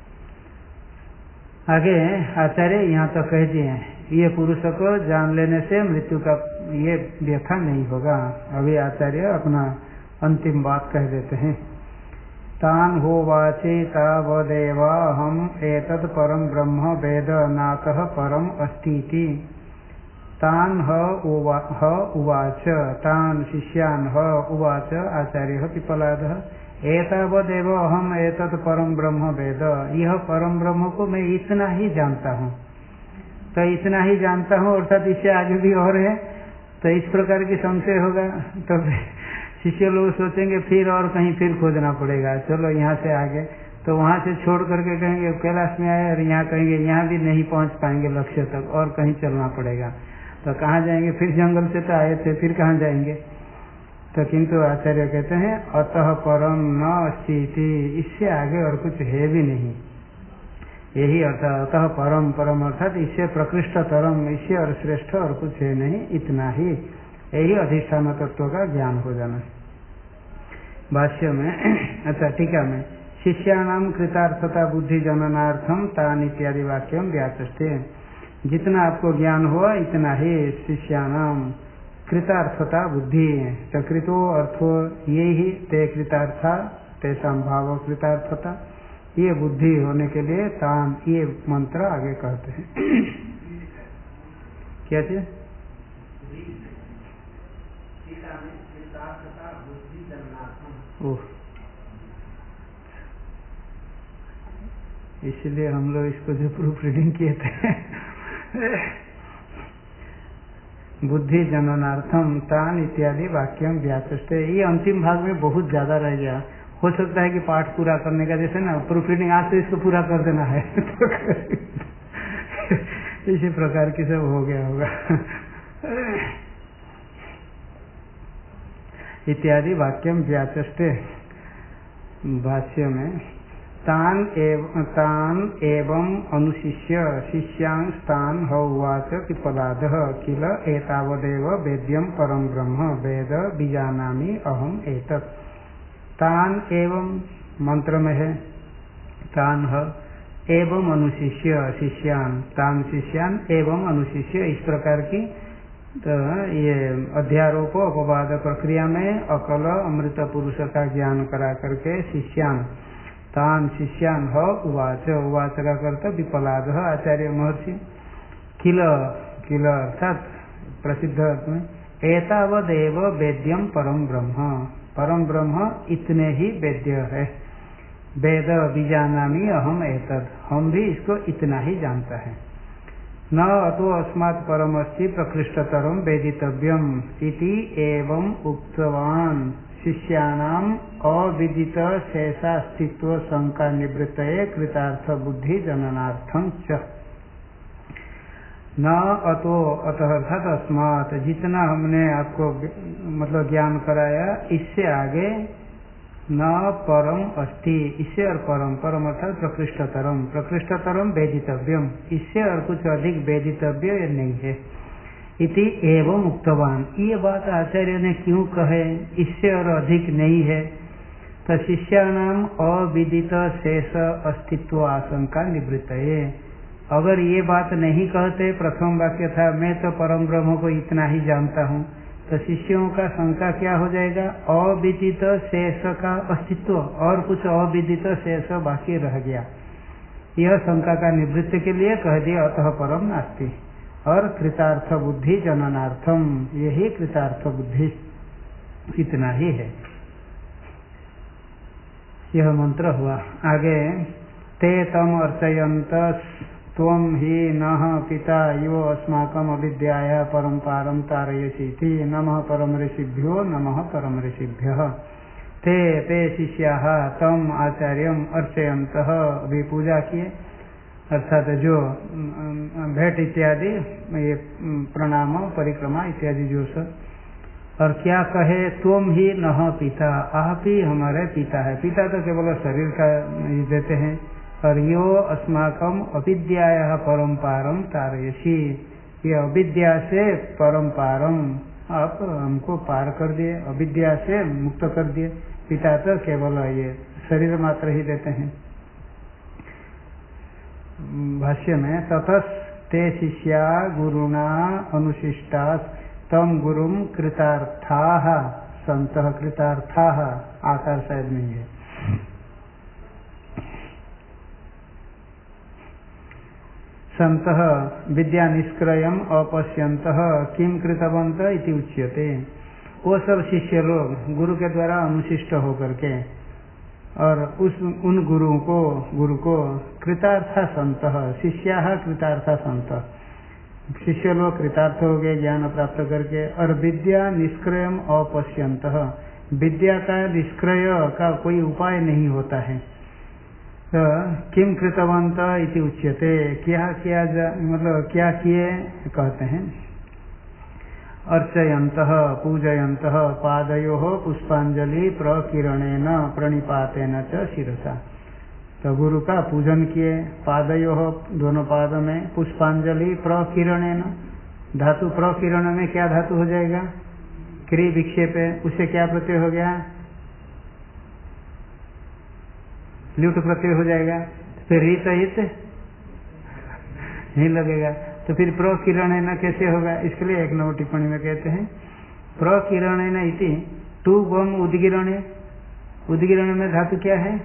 आगे आचार्य यहाँ तो कह दिए ये पुरुष को जान लेने से मृत्यु का ये व्यथा नहीं होगा। अभी आचार्य अपना अंतिम बात कह देते हैं। तान होवाचे तावदेव हम एतत् परम ब्रह्म वेद नातः परम अस्तीति। तान ह उवाच तान शिष्यान ह उवाच आचार्य पिपलादः एतावदेव अहम एतत् परम ब्रह्म वेद। यह परम ब्रह्म को मैं इतना ही जानता हूँ। तो इतना ही जानता हूँ अर्थात इससे आगे भी और है, तो इस प्रकार की संशय होगा तो शिष्य लोग सोचेंगे फिर और कहीं फिर खोजना पड़ेगा। चलो यहाँ से आगे, तो वहाँ से छोड़ करके कहेंगे कैलाश में आए और यहाँ कहेंगे यहाँ भी नहीं पहुँच पाएंगे लक्ष्य तक और कहीं चलना पड़ेगा। तो कहाँ जाएंगे? फिर जंगल से तो आए थे, फिर कहाँ जाएंगे? तो किंतु आचार्य कहते हैं अतः परम न अस्ति, इससे आगे और कुछ है भी नहीं। यही अर्थ अतः परम परम अर्थात इससे प्रकृष्ट तरम, इससे और श्रेष्ठ और कुछ है नहीं, इतना ही। यही अधिष्ठान तत्व का ज्ञान हो जाना। भाष्य में अच्छा टीका में शिष्यानाम कृतार्थता बुद्धि जननार्थम तान इत्यादि वाक्यम व्याचष्टे। जितना आपको ज्ञान हुआ इतना ही शिष्यानाम कृतार्थता बुद्धि। तो कृतो अर्थो ये ही ते कृतार्था तेषां भाव कृतार्थता, ये बुद्धि होने के लिए तान ये मंत्र आगे कहते हैं। क्या चीज? ओह, इसलिए हम लोग इसको जो प्रूफ रीडिंग किए थे बुद्धि जननार्थम तान इत्यादि वाक्यम व्याचष्टे, ये अंतिम भाग में बहुत ज्यादा रह गया। हो सकता है कि पाठ पूरा करने का जैसे ना प्रूफ रीडिंग आज तो इसको पूरा कर देना है इसी प्रकार की सब हो गया होगा इत्यादि वाक्यम व्याचष्टे। भाष्य में तान एव तान एवं अनुशिष्य शिष्यांश तान हौवाच पिपलादः किल एतावदेव वेद्यम परम ब्रह्म वेद बीजानामि अहम एतत्। तान एवं मंत्र में है तान ह एवं अनुशिष्य शिष्यान, तान शिष्यान एवं अनुशिष्य, इस प्रकार की तो ये अध्यारोप अपवाद प्रक्रिया में अकल अमृत पुरुष का ज्ञान करा करके शिष्यान तान शिष्यान ह उवाच, उवाच का करता विपलाद आचार्य महर्षि। किल किल अर्थात प्रसिद्ध में एतावदेव वेद्यम परम ब्रह्म, परम ब्रह्म इतने ही वेद्य है। वेद बीजानामी अहम एतद, हम भी इसको इतना ही जानता है। न अतो अस्मात् परमस्ति प्रकृष्टतरम वेदितव्यम इति एवं उक्तवान शिष्यानाम अविदित शेषास्तित्व शंका निवृत्तये कृतार्थ बुद्धि जननार्थं च। न अतो अतः अर्थात अस्मात्, जितना हमने आपको मतलब ज्ञान कराया इससे आगे न परम अस्ति, इससे और परम, परम अर्थात प्रकृष्टतरम, प्रकृष्टतरम वेदितव्यम, इससे और कुछ अधिक वेदितव्य नहीं है। इति एवं उक्तवान, ये बात आचार्य ने क्यों कहे इससे और अधिक नहीं है? तो शिष्यानाम अविदित शेष अस्तित्व आशंका निवृत्तये, अगर ये बात नहीं कहते, प्रथम वाक्य था मैं तो परम ब्रह्म को इतना ही जानता हूँ, तो शिष्यों का शंका क्या हो जाएगा? अविदित शेष का अस्तित्व, और कुछ अविदित शेष बाकी रह गया। यह शंका का निवृत्ति के लिए कह दिया अतः परम नास्ति, और कृतार्थ बुद्धि जननार्थम, यही कृतार्थ बुद्धि, इतना ही है। यह मंत्र हुआ। आगे ते तम अर्चयंत त्वं हि नः पिता यो अस्माकम् अविद्याया परम्पारं तारयसीति, नमः परम ऋषिभ्यो नमः परम ऋषिभ्यः। ते ते शिष्याः तम आचार्यम अर्चयन्तः, भी पूजा किए, अर्थात जो भेंट इत्यादि, ये प्रणाम परिक्रमा इत्यादि जो सब, और क्या कहे? त्वं ही नः पिता, आप ही हमारे पिता है। पिता तो केवल शरीर का देते हैं, और यो अस्माकम अविद्याया परम्पारम तारयसी, ये अविद्या से परम्पारम आप हमको पार कर दिए, अविद्या से मुक्त कर दिए। पिता तो केवल ये शरीर मात्र ही देते हैं। भाष्य में ततस् ते शिष्या गुरुणा अनुशिष्टास् तम गुरुम कृतार्थाः संतः, कृतार्थाः आकार शायद नहीं है। संतः विद्या निष्क्रयम अपश्यन्तः किम कृतवंत इति उच्यते। वो सब शिष्य लोग गुरु के द्वारा अनुशिष्ट होकर के, और उस उन गुरुओं को गुरु को कृतार्था संतः, शिष्याः कृतार्था संतः, शिष्य लोग कृतार्थ हो गए ज्ञान प्राप्त करके। और विद्या निष्क्रयम अपश्यन्तः, विद्या का निष्क्रय का कोई उपाय नहीं होता है। तो किम कृतवंत इति उच्यते, क्या किया जा, मतलब क्या किए कहते हैं। अर्चयन्तः पूजयन्तः पादयोः पुष्पांजलि प्रकिरणेन प्रणिपातेन च शिरसा, तो गुरु का पूजन किए, पादयोः दोनों पाद में, पुष्पांजलि प्रकिरणेन, धातु प्रकिरण में क्या धातु हो जाएगा? क्री विक्षेप, उससे क्या प्रत्यय हो गया? ल्यूट प्रत्यय हो जाएगा। फिर हित हित नहीं लगेगा, तो फिर प्रकिरणेन कैसे होगा? इसके लिए एक नव टिप्पणी में कहते हैं प्रकिरणेन इति टू बम उद्गिरणे, उद्गिरण में धातु क्या है?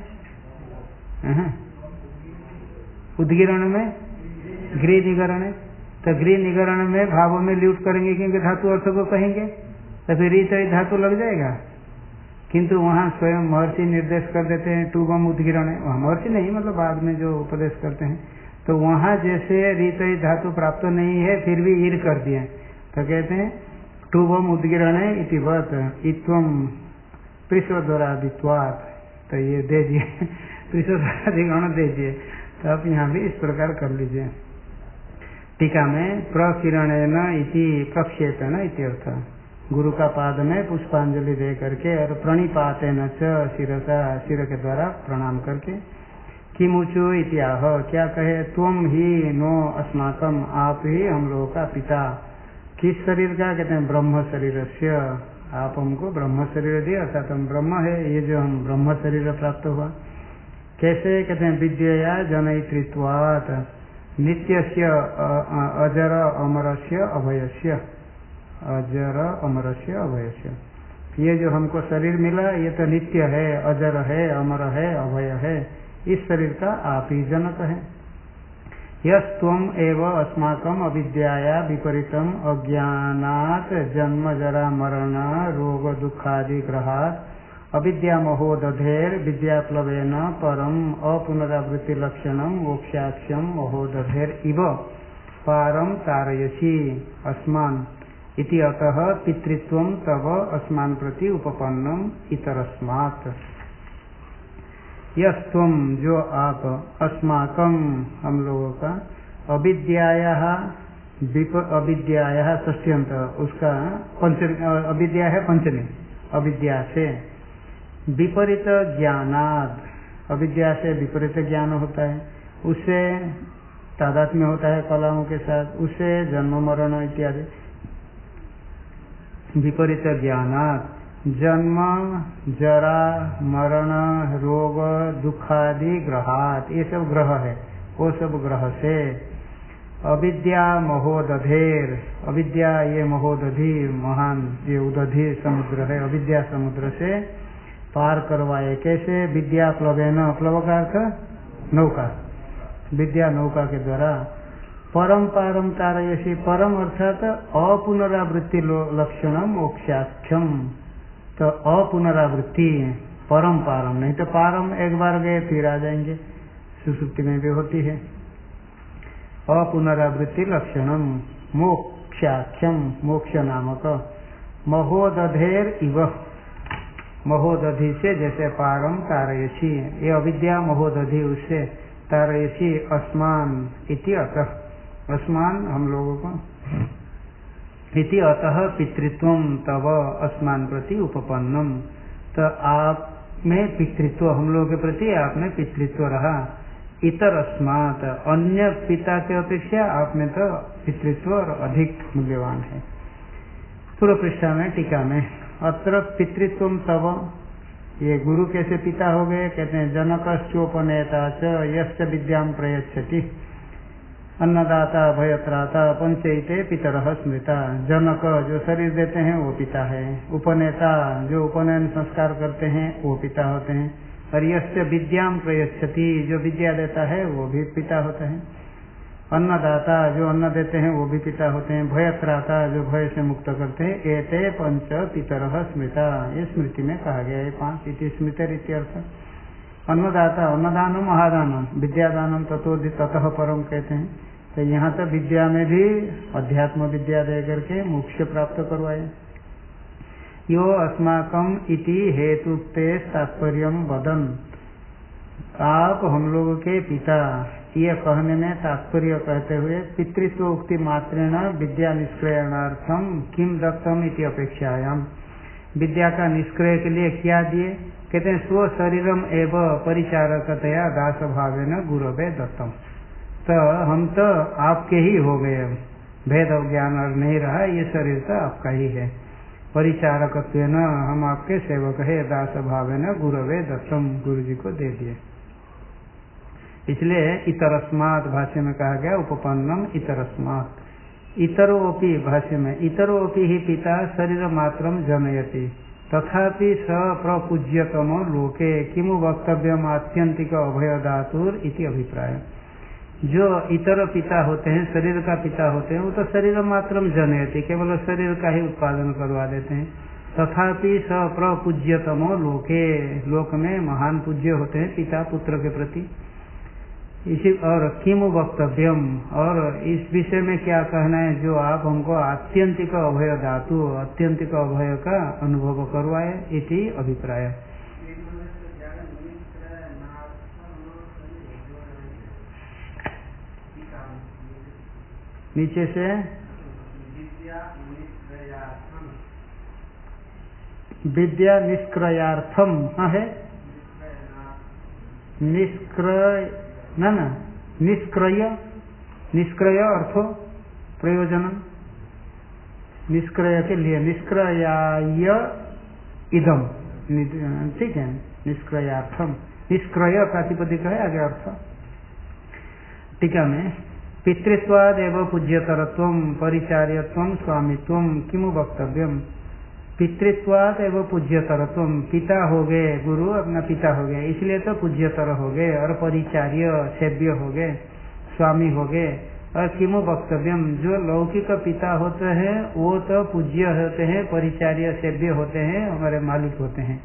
उद्गिरण में गृह निगरण, तो गृह निगरण में भावों में ल्यूट करेंगे क्योंकि धातु अर्थ को कहेंगे, तो फिर हित धातु लग जाएगा। किंतु वहाँ स्वयं महर्षि निर्देश कर देते हैं टू बम उद्गिरण, वहाँ महर्षि नहीं मतलब बाद में जो उपदेश करते हैं, तो वहाँ जैसे रीत धातु प्राप्त नहीं है फिर भी ईर कर दिए, तो कहते हैं टू बम उद्गिरण इतिवत इत्वम प्रिशोधरादित्वात्, तो ये दे दिए प्रिशोधरादिगण दे दिए, तो आप यहाँ भी इस प्रकार कर लीजिए। टीका में प्रकिरणेन इति प्रक्षेपेण इति अर्थ, गुरु का पाद में पुष्पांजलि दे करके, और प्रणिपातेन च शिरसा, सिर के द्वारा प्रणाम करके। किमुचु इत्याह, क्या कहे? त्वम ही नो अस्माकम, आप ही हम लोगों का पिता। किस शरीर का? कहते हैं ब्रह्म शरीरस्य, आप हमको ब्रह्म शरीर दिए, अर्थात हम ब्रह्म है, ये जो हम ब्रह्म शरीर प्राप्त हुआ। कैसे? कहते हैं विद्या जनयित्रित्वात् नित्यस्य अजर अमरस्य अभयस्य, अजर अमरस्य अभयस्य, ये जो हमको शरीर मिला ये तो नित्य है, अजर है, अमर है, अभय है, इस शरीर का आप ही जनक है। यस्त्वम एव अस्माकम अविद्याया विपरीतम अज्ञानात् जन्म जरा मरण रोग दुखादि ग्रहात् अविद्या महोदधेर विद्याप्लवेन परम अपुनरावृत्ति लक्षणम मोक्षाख्यम महोदधेर इव पारम तारयसी अस्मान इति अतः पितृत्वं तव अस्मान प्रति उपपन्नम इतरस्मात्। यस्त्वं जो आप अस्माकं हम लोगों का अविद्यायाः अविद्यायाः षष्ठ्यंत उसका पंचमी अविद्या है पंचमी अविद्या से विपरीत ज्ञानाद अविद्या से विपरीत ज्ञान होता है उससे तादात्म्य होता है कलाओं के साथ उससे जन्म मरण इत्यादि विपरीत ज्ञानात् जन्म जरा मरण रोग दुखादि ग्रहात ये सब ग्रह है वो सब ग्रह से अविद्या महोदधेर अविद्या ये महोदधि महान ये उदधि समुद्र है अविद्या समुद्र से पार करवाए कैसे विद्या प्लवेन प्लव का अर्थ नौका विद्या नौका के द्वारा परम पारम तारयसी परम अर्थात अपुनरावृत्ति लक्षणम मोक्षाख्यम तो अपुनरावृत्ति परम पारम नहीं तो पारम एक बार गए फिर आ जाएंगे सुसुप्ति में भी होती है अपुनरावृत्ति लक्षणम मोक्षाख्यम मोक्ष नामक महोदधेर इव महोदधि से जैसे पारम तारयसी ये अविद्या महोदधि उससे तारयसी अस्मान इति अतः अस्मान हम लोगों को इति अतः पितृत्वम तव अस्मान प्रति उपपन्नम तो आप में पितृत्व हम लोगों के प्रति आप में पितृत्व रहा इतर अस्मात अन्य पिता के अपेक्षा आप में तो पितृत्व और अधिक मूल्यवान है। पूर्व पृष्ठा में टीका में अत्र पितृत्वम तव ये गुरु कैसे पिता हो गए कहते हैं जनकश्चोपनेता च यश्च विद्याम प्रयच्छति अन्नदाता भयत्राता पंचैते पितरः स्मृता जनक जो शरीर देते हैं वो पिता है उपनेता जो उपनयन संस्कार करते हैं वो पिता होते हैं और यश्च विद्याम प्रयच्छति जो विद्या देता है वो भी पिता होता है अन्नदाता जो अन्न देते हैं वो भी पिता होते हैं भयत्राता जो भय से मुक्त करते हैं एते पंच पितरः स्मृता ये स्मृति में कहा गया है पांच इति स्मृतिरित्यर्थ अन्नदाता अन्नदानम महादानम विद्यादानम ततो ततः परम कहते हैं तो यहाँ तो विद्या में भी अध्यात्म विद्या दे करके मोक्ष प्राप्त करवाए यो अस्माकम इति हेतुक्ते तात्पर्य वदन आप हम लोगों के पिता ये कहने में तात्पर्य कहते हुए पितृत्व उक्ति मात्रेण विद्या निष्क्रयणार्थम किम दत्तम इति अपेक्षायाम विद्या का निष्क्रय के लिए क्या दिए कहते हैं स्व शरीरम एव परिचारकतया दास भावेन गुरवे दत्तम तो हम तो आपके ही हो गए भेद ज्ञान और नहीं रहा ये शरीर तो आपका ही है परिचारकत्वेन हम आपके सेवक है दास भावेन गुरवे दत्तम गुरु जी को दे दिए इसलिए इतरस्मात् भाष्य में कहा गया उपपन्नम इतरस्मात् इतरोपि भाष्य में इतरोपि ही पिता शरीर मात्रम जनयति तथापि स प्रपूज्यतम लोके किमु वक्तव्यम आत्यंतिक अभय धातुर इति अभिप्राय जो इतर पिता होते हैं शरीर का पिता होते हैं वो तो शरीर मात्रम जनयति केवल शरीर का ही उत्पादन करवा देते हैं तथापि स प्रपूज्यतम लोके लोक में महान पूज्य होते हैं पिता पुत्र के प्रति इसी और किमु वक्तव्यम और इस विषय में क्या कहना है जो आप हमको आत्यंतिक अभय धातु आत्यंतिक अभय का अनुभव करवाए इति अभिप्राय नीचे से विद्या निष्क्रयार्थम है निष्क्रय न न निष्क्रय निष्क्रय अर्थो प्रयोजन निष्क्रय के लिए निष्क्रयाय इदम ठीक है निष्क्रयार्थम निष्क्रय प्रातिपदिक है आगे अर्थ टीका में पितृत्वाद एवं पूज्यतरत्वम परिचार्यत्वम स्वामित्वम किमु वक्तव्यम पितृत्वाद एवं पूज्यतरत्वम पिता हो गए गुरु अपना पिता हो गए इसलिए तो पूज्यतर हो गए और परिचार्य सेव्य हो गए स्वामी हो गए और किमु वक्तव्यम जो लौकिक पिता होते हैं वो तो पूज्य होते हैं परिचार्य सेव्य होते हैं हमारे मालिक होते हैं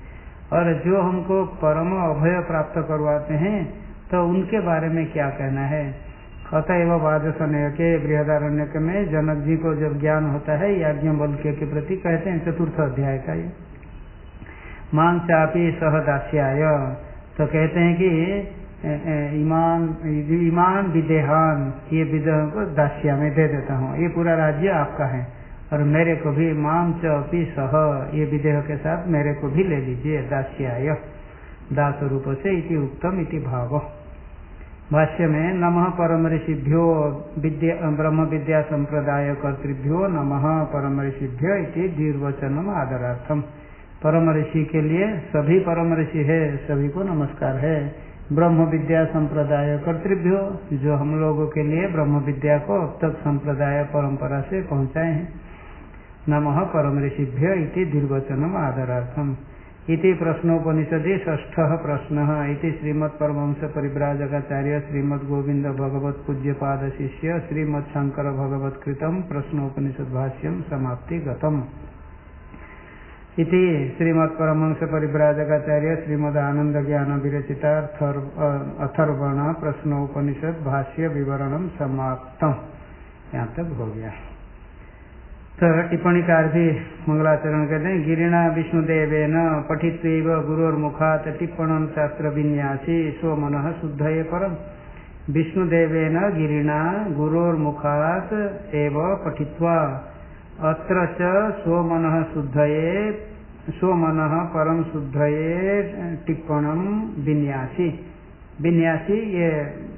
और जो हमको परम अभय प्राप्त करवाते हैं तो उनके बारे में क्या कहना है। अतएव वाजसनेय के बृहदारण्यक में जनक जी को जब ज्ञान होता है याज्ञवल्क्य के प्रति कहते हैं, चतुर्थ अध्याय का ये मां चापी सह दास्याय, तो कहते हैं कि ईमान ईमान विदेहान, ये विदेह को दास्या में दे देता हूँ, ये पूरा राज्य आपका है और मेरे को भी माम चापी सह, ये विदेह के साथ मेरे को भी ले लीजिए दास्याय दास रूप से इति उत्तम इति भाव। भाष्य में नमः परम ऋषिभ्यो विद्या ब्रह्म विद्या संप्रदाय कर्तृभ्यो नमः परम ऋषिभ्यो इति दीर्घवचनम आदरार्थम। परम ऋषि के लिए सभी परम ऋषि है, सभी को नमस्कार है। ब्रह्म विद्या संप्रदाय कर्तृभ्यो, जो हम लोगों के लिए ब्रह्म विद्या को अब तक संप्रदाय परंपरा से पहुंचाए हैं, नमः परम ऋषिभ्यो इति दीर्घवचनम आदरार्थम। इति प्रश्नोपनिषदि षष्ठः प्रश्नः इति श्रीमद् परमहंस परिव्राजकाचार्य श्रीमद् गोविंद भगवत पूज्यपाद शिष्य श्रीमद् शंकर भगवत कृतम प्रश्नोपनिषद भाष्यम समाप्ति गतम। इति श्रीमद् परमहंस परिव्राजकाचार्य श्रीमद् आनंद ज्ञान विरचिता अथर्वण प्रश्नोपनिषद भाष्य विवरणम समाप्तम। यहाँ तक हो गया। तो टिप्पणीकार भी मंगलाचरण कहते हैं, गिरिणा विष्णुदेवेन पठित्वैव गुरोर्मुखात् टिप्पणं शास्त्र विन्यासी स्वमनः शुद्धये परम। विष्णुदेवेन गिरिणा गुरोर्मुखात् एव पठित्वा अत्र च स्वमनः शुद्धये स्वमनः परम शुद्धये टिप्पणं विन्यासी। विन्यासी ये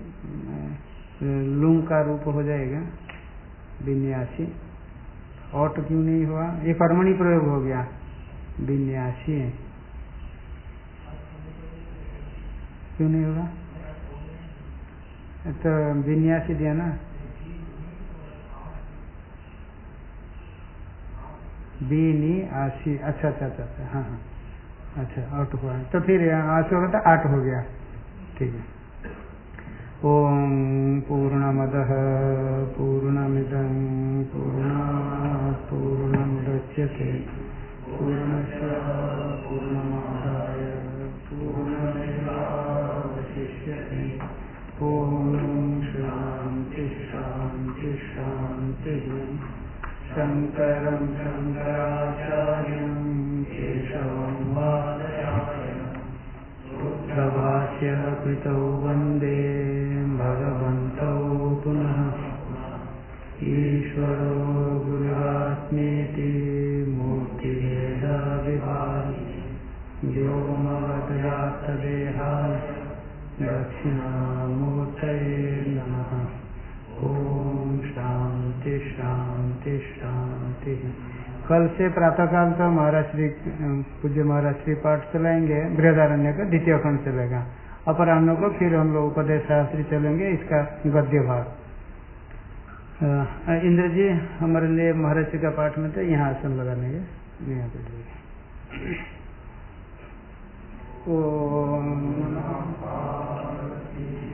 लुंग का रूप हो जाएगा, विन्यासी। ऑट क्यों नहीं हुआ, ये कर्मणि प्रयोग हो गया, विन्यासी क्यों नहीं होगा, तो विन्यासी दिया ना, बीनी आशी, अच्छा अच्छा अच्छा अच्छा हाँ हाँ अच्छा ऑट हुआ, तो फिर आशी होगा तो आठ हो गया, ठीक है। ओम पूर्णमदः पूर्णमिदं पूर्णात् पूर्णमुदच्यते पूर्णस्य पूर्णमादाय पूर्णमेवावशिष्यते। ओम शांति शांति शांति। शंकरं शंकराचार्यं केशवं वादयामः। प्रभाष्य कृतौ वन्दे भगवन्तौ पुनः। ईश्वरो गुरुरात्मेति मूर्तिभेदविभागि व्योमवद्व्याप्तदेहाय दक्षिणामूर्तये नमः। ओम शांति शांति शांति। कल से प्रातःकाल तो महाराज श्री पूज्य महाराज श्री पाठ चलाएंगे, बृहदारण्य का द्वितीय खंड चलेगा। अपराह्न को फिर हम लोग उपदेश शास्त्री चलेंगे, इसका गद्य भाग। इंद्र जी हमारे लिए महर्षि का पाठ में तो यहाँ आसन लगाने के यहाँ पे ओम